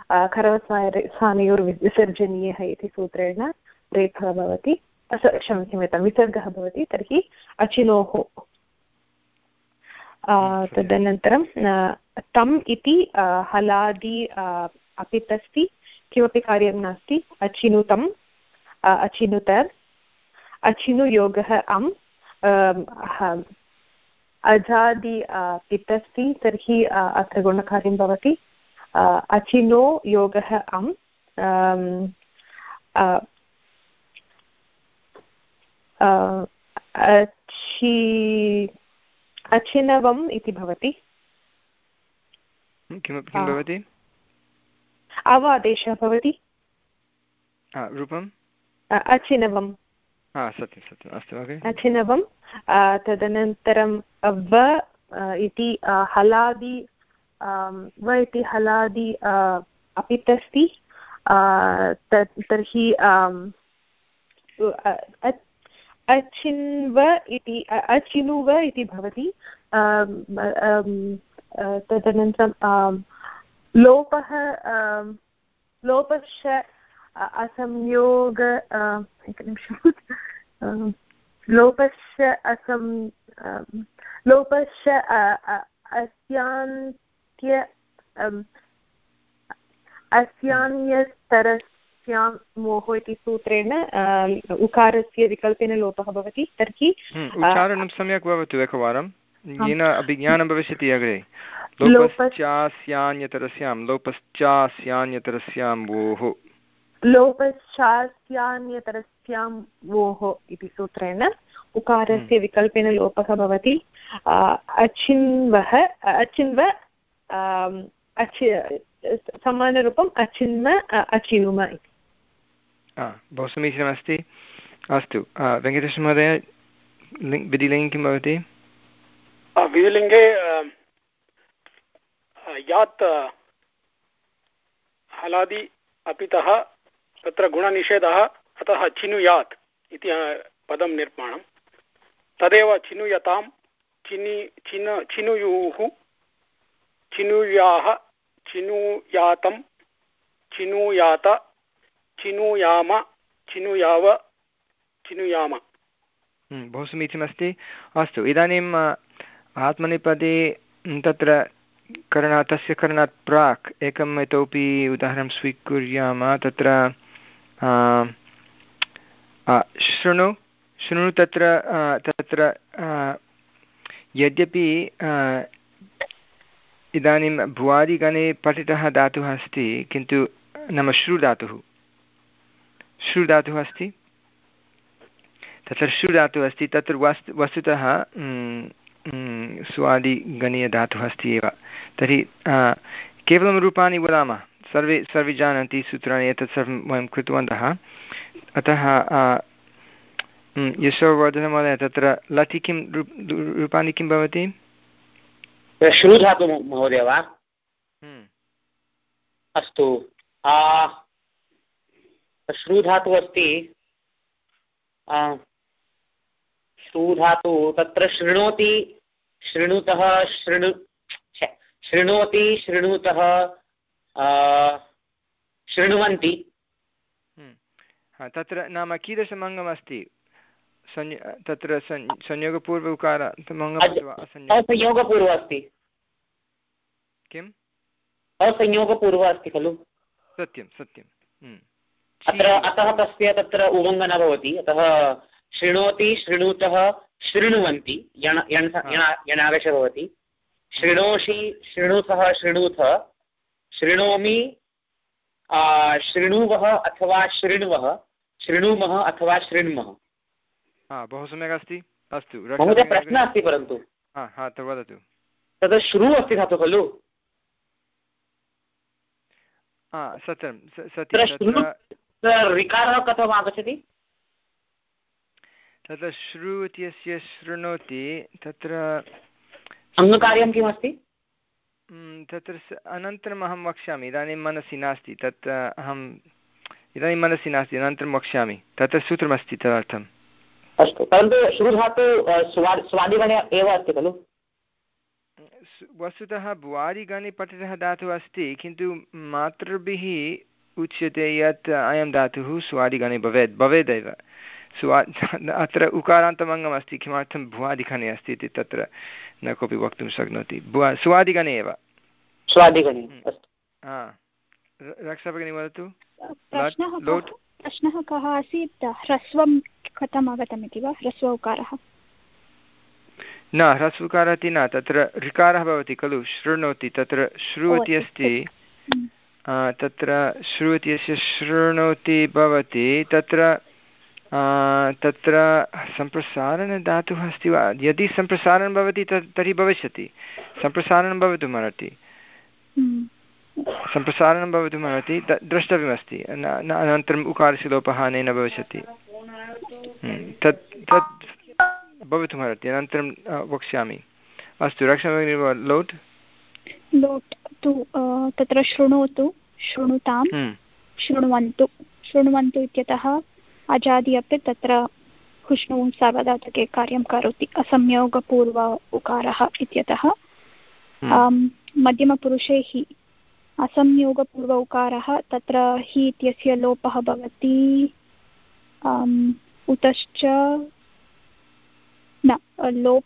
खरवसानयोर्विसर्जनीयः इति सूत्रेण रेफः भवति, क्षम्यतां विसर्गः भवति, तर्हि अचिनोः। तदनन्तरं तम् इति हलादि अपित् अस्ति, किमपि कार्यं नास्ति, अचिनुतम् अचिनुत। अचिनुयोगः अम्, अजादि पित् अस्ति, तर्हि अत्र गुणकार्यं भवति अचिनो योगः अम्। अचि अचिनवम् इति भवति। किं भवति? अव आदेशः भवति, रूपम् अचिनवम्। सत्यं सत्यम्, अस्तु, अचिनवम्। तदनन्तरं व इति हलादि व इति हलादि अपित् अस्ति, तर्हि अचिन्व इति अचिनुव इति भवति। तदनन्तरं लोपः लोपश्च असंयोग एकनिमिषम् लोपस्य असं लोपस्य अस्यान्त्य अस्यान्यस्तरस्यां मोहो इति सूत्रेण उकारस्य विकल्पेन लोपः भवति। तर्हि उच्चारणं सम्यक् भवतु एकवारं, येन अभिज्ञानं भविष्यति अग्रे। लोपश्चास्यान्यतरस्यां लोपश्चास्यान्यतरस्यां वोः लोपश्चास्यान्यतरस्यां वोः इति सूत्रेण उकारस्य विकल्पेन लोपः भवति। अचिन्वः अचिन्व अचि समानरूपम् अचिन्म अचिनुम इति। बहु समीचीनमस्ति। अस्तु, वेङ्कटेशमहोदय, विधिलिङ्गे किं भवति? विधिलिङ्गे यात् हलादि अपितः तत्र गुणनिषेधः, अतः चिनुयात् इति पदं निर्माणं। तदेव चिनुयतां, चिनि चिन चिनुयुः, चिनुयाः, चिनुयातं, चिनुयात, चिनुयाम, चिनुयाव, चिनुयाम। बहु समीचीनमस्ति। अस्तु, इदानीम् आत्मनेपदे तत्र करणात् तस्य करणात् प्राक् एकम् इतोपि उदाहरणं स्वीकुर्यामः। तत्र शृणु शृणु तत्र तत्र यद्यपि इदानीं भुवादिगणे पठितः धातुः अस्ति, किन्तु नाम श्रु धातुः श्रु धातुः अस्ति, तत्र श्रु धातुः अस्ति, तत्र वस्तु वस्तुतः स्वादिगणीयधातुः अस्ति एव। तर्हि केवलं रूपाणि वदामः, सर्वे सर्वे जानन्ति सूत्राणि, एतत् सर्वं वयं कृतवन्तः। अतः यशोवर्धनमहोदय, तत्र लटि किं रूपाणि किं भवति? श्रु धातु महोदय वा? अस्तु, श्रु धातुः अस्ति, श्रु धातु तत्र शृणोति, शृणुतः, शृणु शृणोति, शृणुतः, शृण्वन्ति। तत्र नाम कीदृशम् अङ्गमस्ति? संय तत्र संयोगपूर्व उकार असंयोगपूर्व अस्ति। किम्? असंयोगपूर्व अस्ति खलु? सत्यं सत्यं। अत्र अतः तस्य तत्र उमङ्ग न भवति। अतः शृणोति, शृणुतः, शृण्वन्ति यणागश भवति। शृणोषि, शृणुतः, शृणुथ, शृणोमि, शृणुवः अथवा शृण्वः, शृणुमः अथवा शृण्मः। बहु सम्यक् अस्ति। अस्तु महोदय, प्रश्नः अस्ति परन्तु। वदतु। तत्र श्रु अस्ति धातु खलु? सत्यं सत्यं। ऋकारः कथम् आगच्छति? तत्र श्रु इत्यस्य शृणोति, तत्र अङ्गकार्यं किमस्ति? तत्र अनन्तरम् अहं वक्ष्यामि, इदानीं मनसि नास्ति तत्, अहम् इदानीं मनसि नास्ति, अनन्तरं वक्ष्यामि। तत्र सूत्रमस्ति तदर्थम्। अस्तु, परन्तु श्रु धातु स्वादिगणे एव अस्ति खलु? वस्तुतः भुवादिगणे पठितः धातुः अस्ति, किन्तु मातृभिः उच्यते यत् अयं धातुः स्वादिगणे भवेत् भवेदेव। स्वा अत्र उकारान्तम् अङ्गमस्ति, किमर्थं भुवादिगणे अस्ति इति तत्र न कोऽपि वक्तुं शक्नोति। भुवा स्वादिगणे एव। स्वादिगणे। रक्षा भगिनी वदतु। प्रश्नः कः आसीत्? ह्रस्वं कथम् आगतम् इति वा? ह्रस्व उकारः न, ह्रस्वकारः इति न, तत्र ऋकारः भवति खलु, शृणोति। तत्र श्रु इति अस्ति, तत्र श्रु इत्यस्य शृणोति भवति। तत्र तत्र सम्प्रसारणधातुः अस्ति वा? यदि सम्प्रसारणं भवति तर्हि भविष्यति। सम्प्रसारणं भवितुमर्हति, सम्प्रसारणं भवितुमर्हति, द्रष्टव्यमस्ति। अनन्तरम् उकारस्य लोपः अनेन भविष्यति। तत् तत् भवितुमर्हति, अनन्तरं वक्ष्यामि। अस्तु, रक्षाभगिनी, लोट् लोट् तु तत्र शृणोतु, शृणुतां, शृण्वन्तु। शृण्वन्तु इत्यतः अजादि अपि तत्र हुष्णुः सार्वधातुके कार्यं करोति, असंयोगपूर्व उकारः इत्यतः। मध्यमपुरुषे हि असंयोगपूर्व उकारः, तत्र हि इत्यस्य लोपः भवति उतश्च न लोप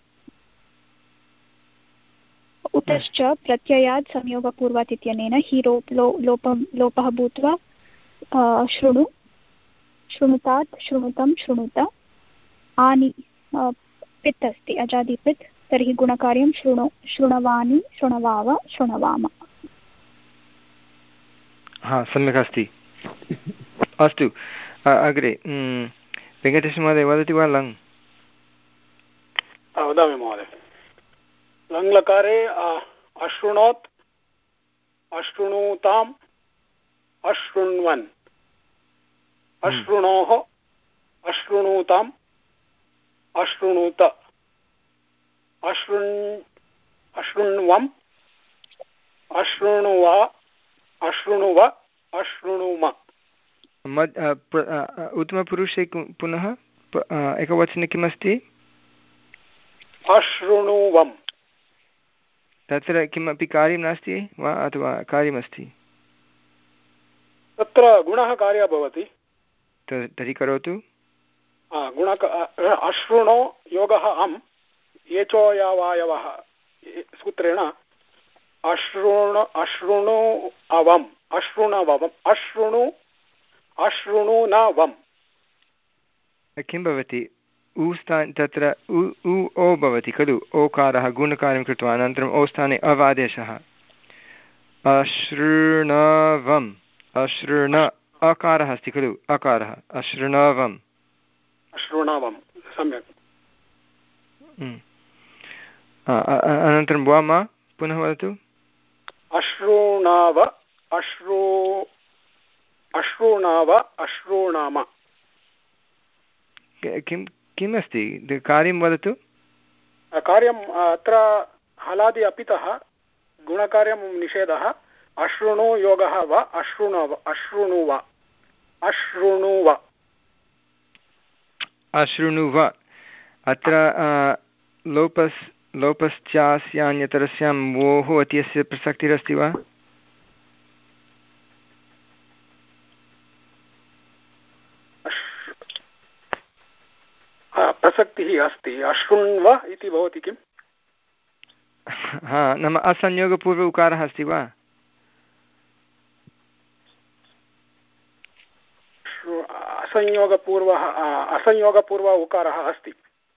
उतश्च प्रत्ययात् संयोगपूर्वात् इत्यनेन हि लोप लोपं लोपः भूत्वा शृणु शृणुतात् शृणुतं शृणुत आनि पित् अस्ति अजादिपित् तर्हि गुणकार्यं शृणु शृणवानि शृणवाव शृणवाम। हा सम्यक् अस्ति। अस्तु अग्रे वेङ्कटेशमहोदय वदति वा लङ्? वदामि महोदय। लङ् लकारे अशृणोत् अशृणुताम् अशृण्वन् अशृणोः अशृणुताम् अशृणुत अशृण् अशृण्वम् अशृणुवा अशृणुव अशृणुम। उत्तमपुरुषे पुनः एकवचने किमस्ति? अशृणुवम्। तत्र किमपि कार्यं नास्ति वा अथवा कार्यमस्ति? तत्र गुणः कार्यः भवति। तर्हि करोतु। गुण अशृणो योगः अम् एचोयावायवः सूत्रेण अशृणु अशृणु अवम् अशृणवम् अशृणु अशृणु न वम्। किं भवति? उ स्थाने तत्र उ उ ओ भवति खलु। ओकारः गुणकार्यं कृत्वा अनन्तरम् ओ स्थाने अवादेशः। अशृणवम् अशृण अकारः अस्ति खलु अकारः अशृणवम् अशृणवम् सम्यक्। अनन्तरं वाम पुनः वदतु। अश्रूणाव अश्रू अश्रूणाव अश्रूणाम। किं किम् अस्ति कार्यं वदतु। कार्यम् अत्र हलादि अपितः गुणकार्यं निषेधः। अशृणु योगः वा अशृणव अशृणुव अशृणुव अशृणुव। अत्र लोपस् लोपश्चास्यान्यतरस्यां वोः इत्यस्य प्रसक्तिरस्ति वा? प्रसक्तिः अस्ति। अशृण्व इति भवति किम्? हा नाम असंयोगपूर्व उकारः अस्ति वा? असंयोगपूर्वः असंयोगपूर्व उकारः अस्ति।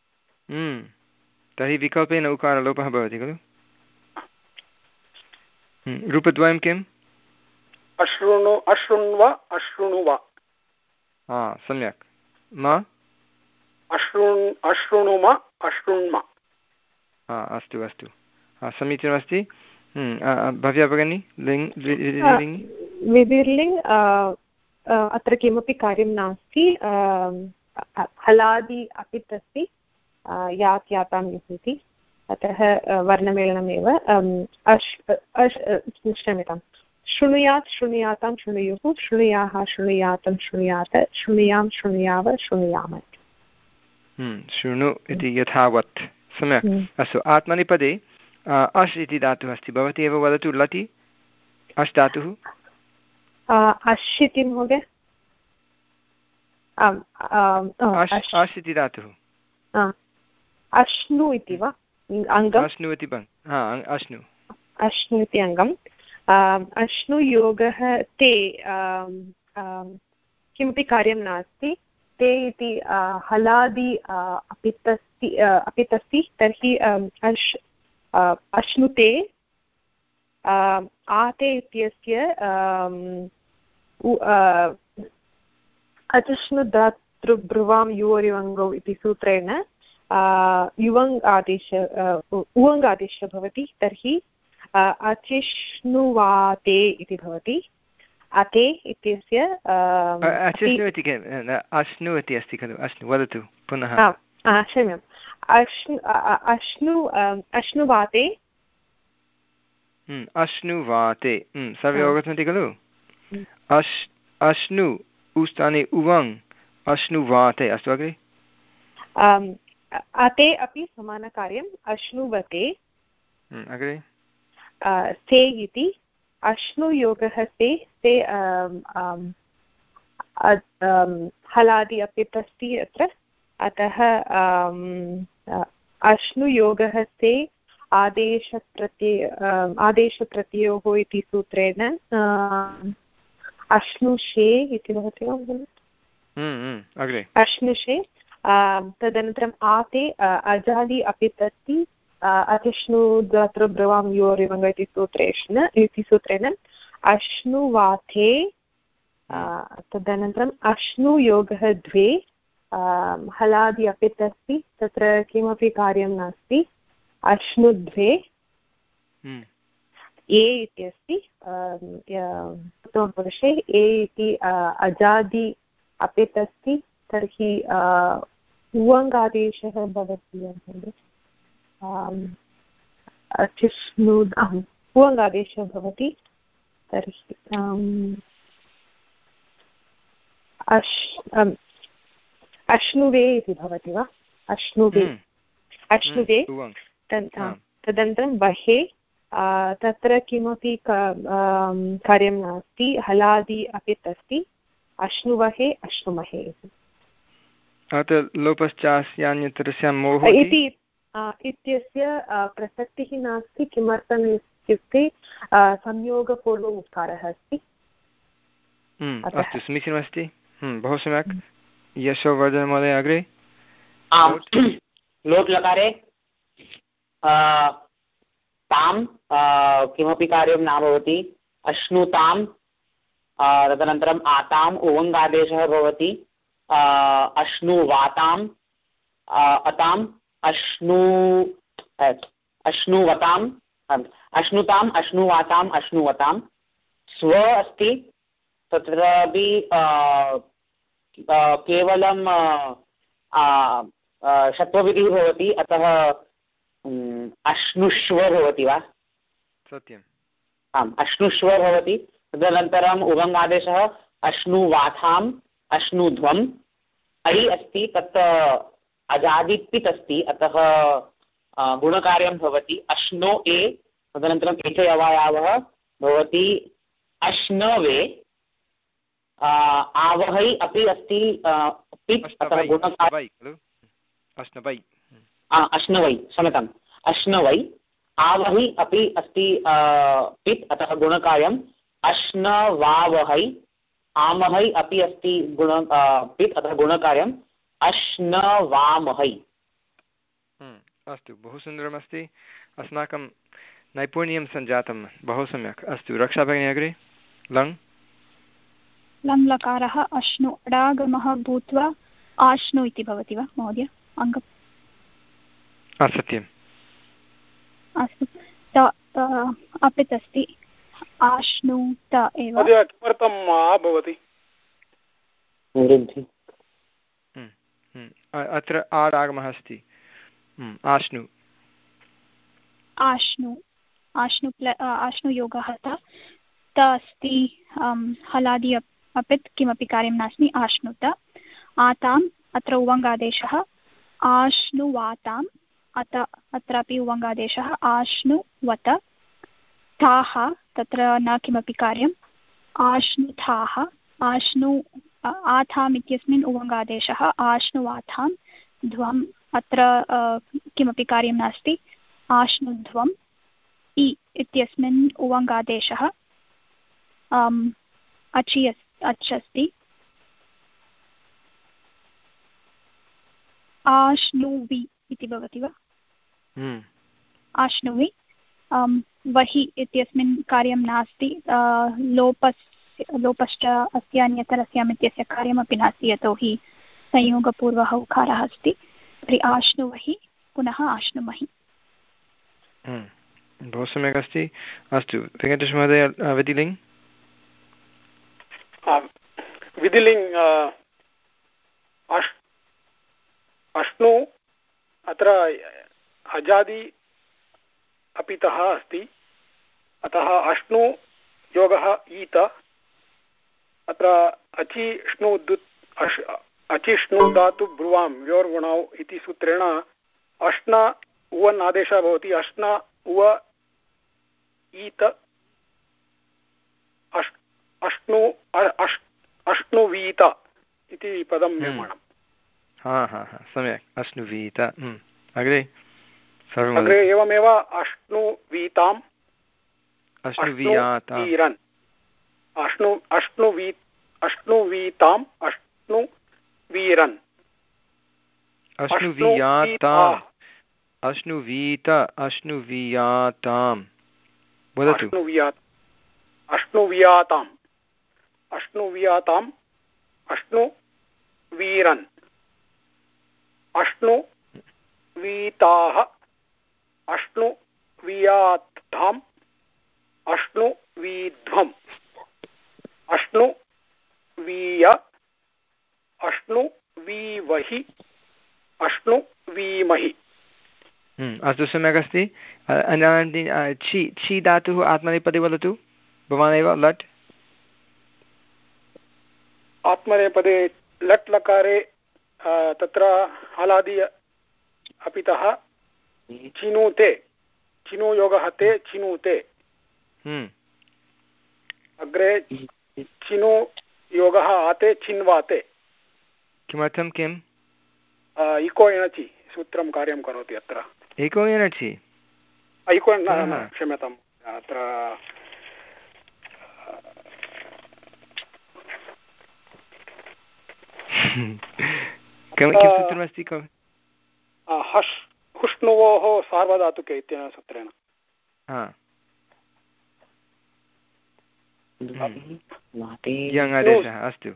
तर्हि विकल्पेन उकारलोपः भवति खलु। रूपद्वयं किम्? अशृणु अशृण्व अशृणुव। हा सम्यक्। म अशृण् अशृणुम अशृण्म। हा अस्तु अस्तु हा समीचीनमस्ति। भव्या भगिनी लिङ् विधिर्लिङ् अत्र किमपि कार्यं नास्ति। हलादि अपि अस्ति यात् यातां इति अतः वर्णमेलनमेव। अश् अश् क्षम्यतां शृणुयात् शृणुयातां शृणुयुः शृणुयाः शृणुयातं शृणुयात शृणुयां शृणुयाव शृणुयाम। शृणु इति यथावत् सम्यक्। अस्तु आत्मनेपदे अश् इति धातुः अस्ति। भवती एव वदतु लटि अश् धातुः। अश् इति महोदय अश् इति धातुः। अश्नु इति वा अङ्गम्? अश्नु इति अश्नु अश्नु इति अङ्गम्। अश्नु योगः ते किमपि कार्यं नास्ति। ते इति हलादि अपितस्ति अपितस्ति तर्हि अश् अश्नुते आते इत्यस्य अतिष्णुदातृब्रुवां युवरिवङ्गौ इति सूत्रेण युवङ् आदेश उवङ् आदेशः भवति। तर्हि अचिष्णुवाते इति भवति। अते इत्यस्य अश्नु इति अस्ति खलु। अश्नु वदतु पुनः। क्षम्यम्। अश्नु अश्नु अश्नुवाते अश्नुवाते सर्वे अवगच्छन्ति खलु। अश् अश्नु उस्थाने उवङ् अश्नुवाते। अस्तु अग्रे। अते अपि समानकार्यम् अश्नुवते। अग्रे से इति अश्नुयोगः से से हलादि अपित् अस्ति अत्र, अतः अश्नुयोगः से आदेशप्रत्यय आदेशप्रत्ययोः इति सूत्रेण अश्नुषे इति भवति वा अग्रे अश्नुषे। तदनन्तरम् आते अजादि अपित् अस्ति, अतिष्णु दातृ ब्रुवां योरिवङ्ग इति सूत्रेण इति सूत्रेण अश्नुवाथे। तदनन्तरम् अश्नुयोगः द्वे, हलादि अपित् अस्ति, तत्र किमपि कार्यं नास्ति, अश्नुद्वे। ए इति अस्ति उत्तमपुरुषे, ए इति अजादि अपित् अस्ति, तर्हि उवङ्गादेशः भवति। अचिष्णु उवङ्गादेशः भवति, तर्हि अश् अश्नुवे इति भवति वा, अश्नुवे अश्नुवे। तदनन्तरं बहे, तत्र किमपि कार्यं नास्ति, हलादि अपित् अस्ति, अश्नुवहे अश्नुमहे इति इत्यस्य प्रसक्तिः नास्ति। किमर्थम् इत्युक्ते संयोगपूर्व उकारः अस्ति। अस्तु, समीचीनमस्ति, बहु सम्यक्। यशोवर्धनमहोदय अग्रे। आम्, लोट् लकारे तां किमपि कार्यं न भवति, अश्नुतां। तदनन्तरम् आताम् उवङ्गादेशः भवति, अश्नुवाताम् अताम् अश्नु अश्नुवताम् अश्नुताम् अश्नुवाताम् अश्नुवताम्। स्व अस्ति, तत्रापि केवलं षत्वविधिः भवति, अतः अश्नुष्व भवति वा? सत्यम्, आम्, अश्नुष्व भवति। तदनन्तरम् उभङ्गादेशः अश्नुवाथाम् अश्नुध्वम्। अयि अस्ति, तत् अजादिपित् अस्ति, अतः गुणकार्यं भवति अश्नो ए। तदनन्तरम् एते अवयवः भवति अश्नवे। आवहै अपि अस्ति, पित्, अतः गुणकार्यं अश्नवै, क्षम्यताम्, अश्नवै। आवहि अपि अस्ति पित्, अतः गुणकार्यम् अश्नवावहै। आमहै अपि अस्ति गुण पित्, अतः गुणकार्यम् अश्नवामहै। अस्तु, बहु सुन्दरमस्ति, अस्माकं नैपुण्यं सञ्जातं, बहु सम्यक्। अस्तु, रक्षा भगिनी अग्रे। लङ् लङ् लकारः अश्नु अडागमः भूत्वा आश्नु इति भवति वा महोदय? अङ्गम् सत्यम्। अस्तु, त अपित् अस्ति, आश्नु त एव। किमर्थम् भवति? अत्र आडागमः अस्ति, आश्नु आश्नु आश्नु प्ल आश्नुयोगः त त अस्ति, हलादि अपित् किमपि कार्यं नास्ति, आश्नुत। आताम्, अत्र उवङ्गादेशः आश्नुवाताम्, अत अत्रापि उवङ्गादेशः आश्नुवत। थाः, तत्र न किमपि कार्यम्, आश्नुथाः। आश्नु आथाम् इत्यस्मिन् उवङ्गादेशः आश्नुवाथाम्। ध्वम्, अत्र किमपि कार्यं नास्ति, आश्नुध्वम्। इ इत्यस्मिन् उवङ्गादेशः अचि अच् अस्ति, आश्नुवि इति भवति वा? आश्नुवि। वहि इत्यस्मिन् कार्यं नास्ति, लोपस् लोपश्च अस्ति, अन्यतरस्याम् इत्यस्य कार्यमपि नास्ति, यतोहि संयोगपूर्वः उकारः अस्ति। तर्हि आश्नुवहि पुनः आश्नुमहि। बहु सम्यक् अस्ति। अस्तु, वेङ्कटेशमहोदय विधिलिङ्ग्। विधिलिङ्ग् अश्नु, अत्र अजादि अपितः अस्ति, अतः अश्नु योगः ईत। अत्र अचिष्णु अश् अचिष्णु धातु ब्रुवां व्योर्गुणौ इति सूत्रेण अश्न उवन् आदेशः भवति, अश्न उव ईत। अश् अश्नु अश् अश्नुवीत इति पदं निर्माणम्। हा हा हा सम्यक् अश्नुवीत। अग्रे अग्रे एवमेव अश्नुवीताम् अश्नुवीयाताम् अश्नुवीरन् अश्नु अश्नुवी अश्नुवीताम् अश्नुवीरन् अश्नुवीयाताम् अश्नुवीत अश्नुवीयाताम् वदतु। अश्नुवीयाताम् अश्नुवीयाताम् अश्नुवीरन् अश्नुवीताः अश्नुवीयाताम् अश्नुवीध्वम् अश्नुवीय अश्नुवीवहि अश्नुवीमहि। अस्तु सम्यक् अस्ति। छि छि धातुः आत्मनेपदे वदतु भवान् एव। लट् आत्मनेपदे लट् लकारे तत्र हलादि अपितः चिनुते चिनुयोगः ते चिनुते। अग्रे चिनु योगः आते छिन्वाते। किमर्थं किम्? इको एणचि सूत्रं कार्यं करोति अत्र। एको एणचि इको न क्षम्यताम् अत्र किं सूत्रमस्ति? हश् हुष्णुवोः सार्वधातुके इत्यनेन सूत्रेण। यङ् आदेशः अस्तु।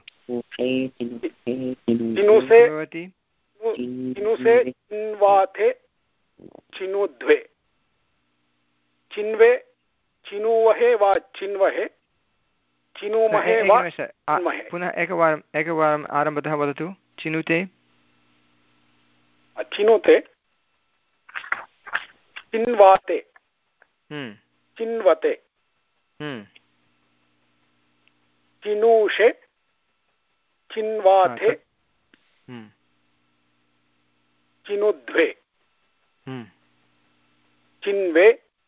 चिनुसे चिनुसे चिन्वाथे चिनुद्वे चिन्वे चिनुवहे वा चिन्वहे चिनुमहे वा चिन्महे। पुनः एकवारम् एकवारम् आरम्भतः वदतु। चिनुते चिनुते चिन्वाते चिन्वते चिनूषे चिन्वाथे चिनुद्वे चिन्वे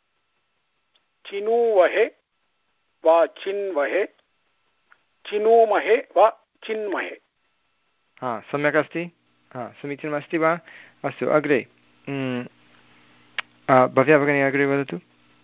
चिनुवहे वा चिन्वहे चिनुमहे वा चिन्महे। हा सम्यक् अस्ति। हा समीचीनमस्ति वा? अस्तु अग्रे भव्या भगिनी अग्रे वदतु।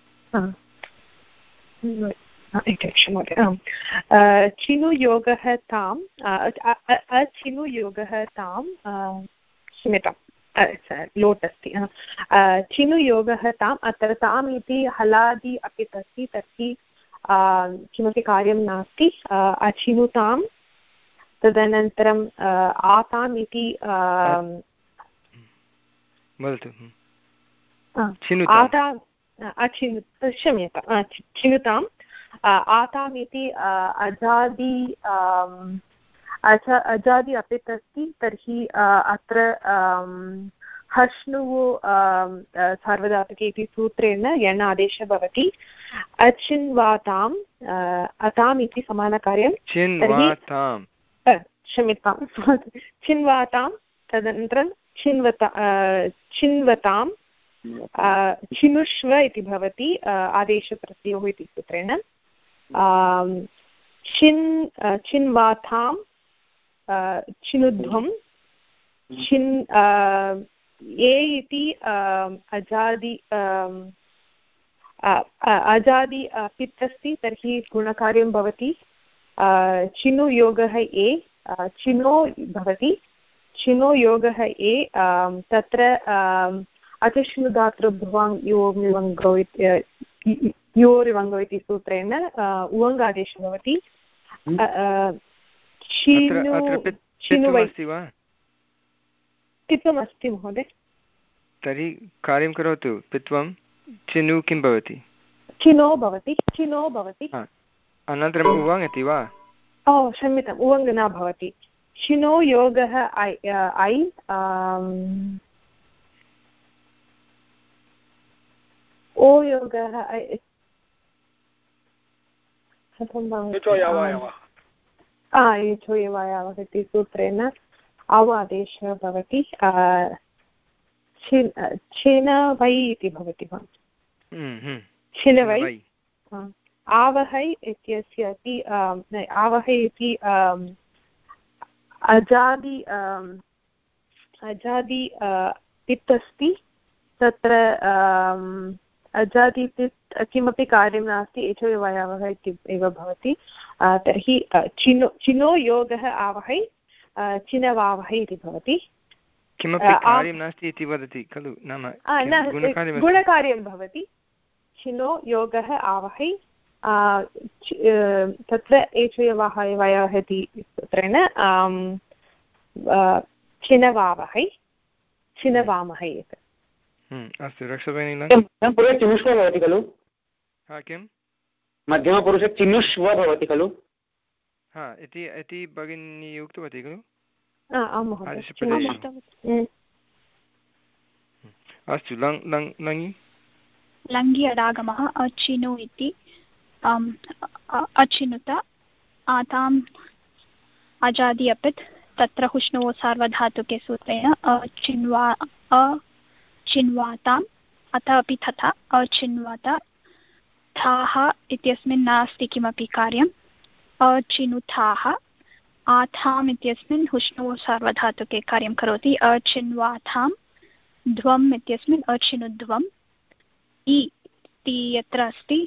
चिनुयोगः ताम् अचिनुयोगः ताम् क्षम्यताम् लोट् अस्ति। चिनुयोगः ताम् अत्र ताम् इति हलादि अपि अस्ति तर्हि किमपि कार्यं नास्ति। अचिनुतां तदनन्तरम् आताम् इति आताम् अचिनु क्षम्यताम् चिनुताम् आताम् इति अजादि अजादि अपित् अस्ति तर्हि अत्र हश्नुवु सार्वधातुके इति सूत्रेण यण् आदेशः भवति। अचिन्वाताम् अताम् इति समानकार्यं क्षम्यतां चिन्वातां तदनन्तरं चिन्वता चिन्वतां चिनुष्व इति भवति आदेशप्रत्ययोः इति सूत्रेण। चिन् चिन्वातां चिनुध्वं चिन् ए इति अजादि अजादि पित् अस्ति तर्हि गुणकार्यं भवति। चिनुयोगः ए चिनो भवति। चिनो योगः ए तत्र अतिश्नुधातृभ्रुवाङ् योर्विवङ्गौ योरिवङ्गौ इति सूत्रेण उवङ् आदेशः भवति। पित्वम् अस्ति महोदय। तर्हि कार्यं करोतु। पित्वं चिनु किं भवति? चिनो भवति। चिनो भवति अनन्तरम् उवङ् इति वा? ओ क्षम्यताम् उवङ् न भवति। चिनो योगः ऐ ऐ ओ योगः इति सूत्रेण अव आदेशः भवति। छिन वै इति भवति वा? छिनवै आवहै इत्यस्य अपि आवहै इति अजादि अजादि पित् अस्ति तत्र अजादि पित् किमपि कार्यं नास्ति एचोयवयावः इति एव भवति तर्हि चिनो चिनो योगः आवहै चिनवावहै इति भवति किमपि कार्यं नास्ति इति वदति खलु नाम गुणकार्यं भवति चिनो योगः आवहै तत्र एचोयवयावः इति सूत्रेण चिनवावहै चिनवामहै इति अस्तु रक्षाभगिनी मध्यमपुरुषे चिनुष्व भवति खलु किं मध्यमपुरुषे चिनुष्व भवति खलु हा इति इति भगिनी उक्तवती खलु अस्तु लङ् लङ् लङि लङ्घि अडागमः अचिनु इति अचिनुत आताम् अजादि अपित् तत्र हुष्णुवो सार्वधातुके सूत्रेण अचिन्वा अचिन्वाताम् अतः अपि तथा अचिन्वात थाः इत्यस्मिन् नास्ति किमपि कार्यम् अचिनुथाः आथाम् इत्यस्मिन् हुष्णुवो सार्वधातुके कार्यं करोति अचिन्वाथां ध्वम् इत्यस्मिन् अचिनुध्वम् इ इति यत्र अस्ति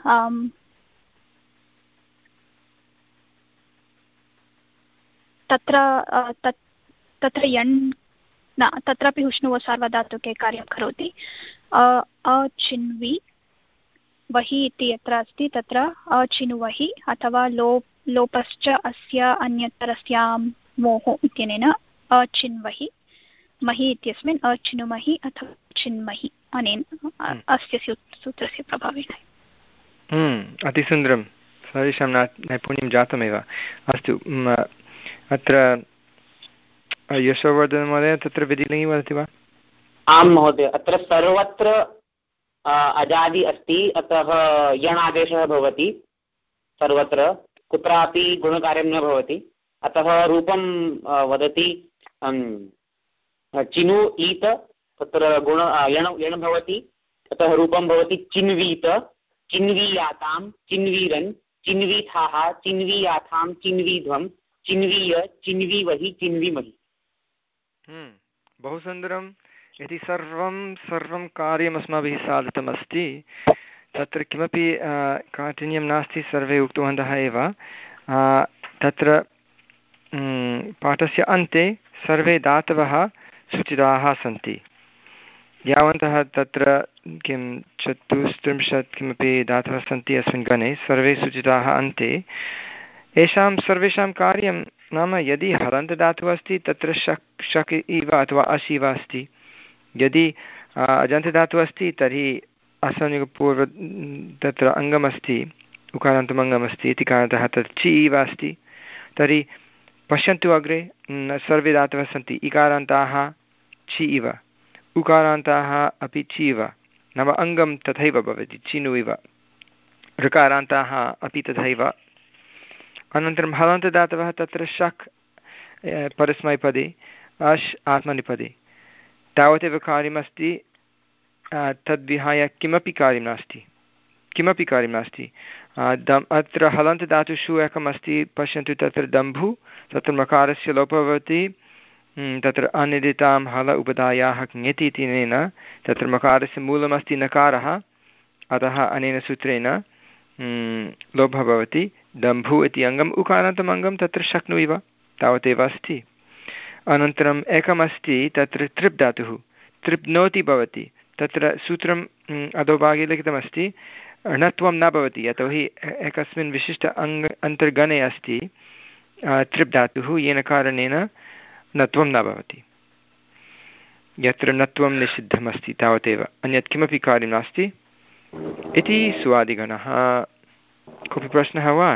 तत्र तत्र यण् न तत्रापि हुष्णुवो सार्वधातुके कार्यं करोति अचिन्वि वहि इति यत्र अस्ति तत्र अचिनुवहि अथवा लोप लोपश्च अस्य अन्यतरस्यां मोहो इत्यनेन अचिन्वहि महि इत्यस्मिन् अचिनुमहि अथवा चिन्महि अनेन अस्य सूत्रस्य प्रभावेन अतिसुन्दरं सर्वेषां नैपुण्यं जातमेव अस्तु अत्र यशोवर्धनमहोदय तत्र विधिलिङ्गि वदति वा आं महोदय अत्र सर्वत्र अजादि अस्ति अतः यण् आदेशः भवति सर्वत्र कुत्रापि गुणकार्यं न भवति अतः रूपं वदति चिनु ईत तत्र गुण यण् यण् भवति अतः रूपं भवति चिन्वीत चिन्वीयातां चिन्वीरन् चिन्वीथाः चिन्वीयाथां चिन्वीध्वं चिन्वीय चिन्वीवहि चिन्वीमहि बहु सुन्दरम् इति सर्वं सर्वं कार्यम् अस्माभिः साधितमस्ति तत्र किमपि काठिन्यं नास्ति सर्वे उक्तवन्तः एव तत्र पाठस्य अन्ते सर्वे दातवः सूचिताः सन्ति यावन्तः तत्र किं चतुस्त्रिंशत् किमपि दातवः सन्ति अस्मिन् गणे सर्वे सूचिताः अन्ते येषां सर्वेषां कार्यं नाम यदि हलन्तदातुः अस्ति तत्र शक् शक् इव अथवा अश् इव अस्ति यदि अजन्तदातुः अस्ति तर्हि असंयोगपूर्व तत्र अङ्गमस्ति उकारान्तम् अङ्गमस्ति इति कारणतः तत् चि इव अस्ति तर्हि पश्यन्तु अग्रे सर्वे दातवः सन्ति इकारान्ताः चि इव उकारान्ताः अपि चि इव नाम अङ्गं तथैव भवति चिनु इव ऋकारान्ताः अपि तथैव अनन्तरं हलन्तदातवः तत्र शक् परस्मैपदे अश् आत्मनेपदे तावदेव कार्यमस्ति तद्विहाय किमपि कार्यं नास्ति किमपि कार्यं नास्ति दम् अत्र हलन्तदातुषु एकमस्ति पश्यन्तु तत्र दम्भु तत्र मकारस्य लोपः भवति तत्र अनिदितां हल उपधायाः ङेति इत्यनेन तत्र मकारस्य मूलमस्ति नकारः अतः अनेन सूत्रेण लोपः भवति दम्भु इति अङ्गम् उकारान्तम् अङ्गं तत्र शक्नु इव तावदेव अस्ति अनन्तरम् एकमस्ति तत्र तृप् धातुः तृप्नोति भवति तत्र सूत्रम् अधोभागे लिखितमस्ति णत्वं न भवति यतोहि एकस्मिन् विशिष्ट अङ्ग अन्तर्गणे अस्ति तृप् धातुः येन कारणेन नत्वं न भवति यत्र नत्वं निषिद्धमस्ति तावदेव अन्यत् किमपि कार्यं नास्ति इति स्वादिगणः कोऽपि प्रश्नः वा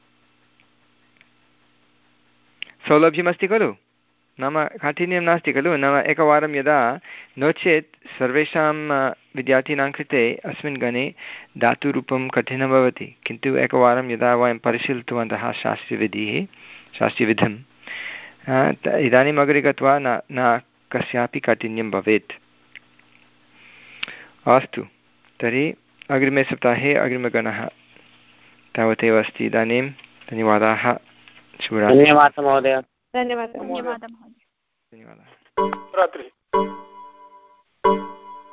सौलभ्यमस्ति खलु नाम काठिन्यं नास्ति खलु नाम एकवारं यदा नो चेत् सर्वेषां विद्यार्थिनां कृते अस्मिन् गणे धातुरूपं कठिनं भवति किन्तु एकवारं यदा वयं परिशीलितवन्तः शास्त्रीयविधिः शास्त्रीयविधिम् इदानीम् अग्रे गत्वा न न कस्यापि काठिन्यं भवेत् अस्तु तर्हि अग्रिमे सप्ताहे अग्रिमगणः तावदेव अस्ति इदानीं धन्यवादाः शुभरात्रिः धन्यवादः महोदय धन्यवादः धन्यवादः महोदय धन्यवादाः रात्रिः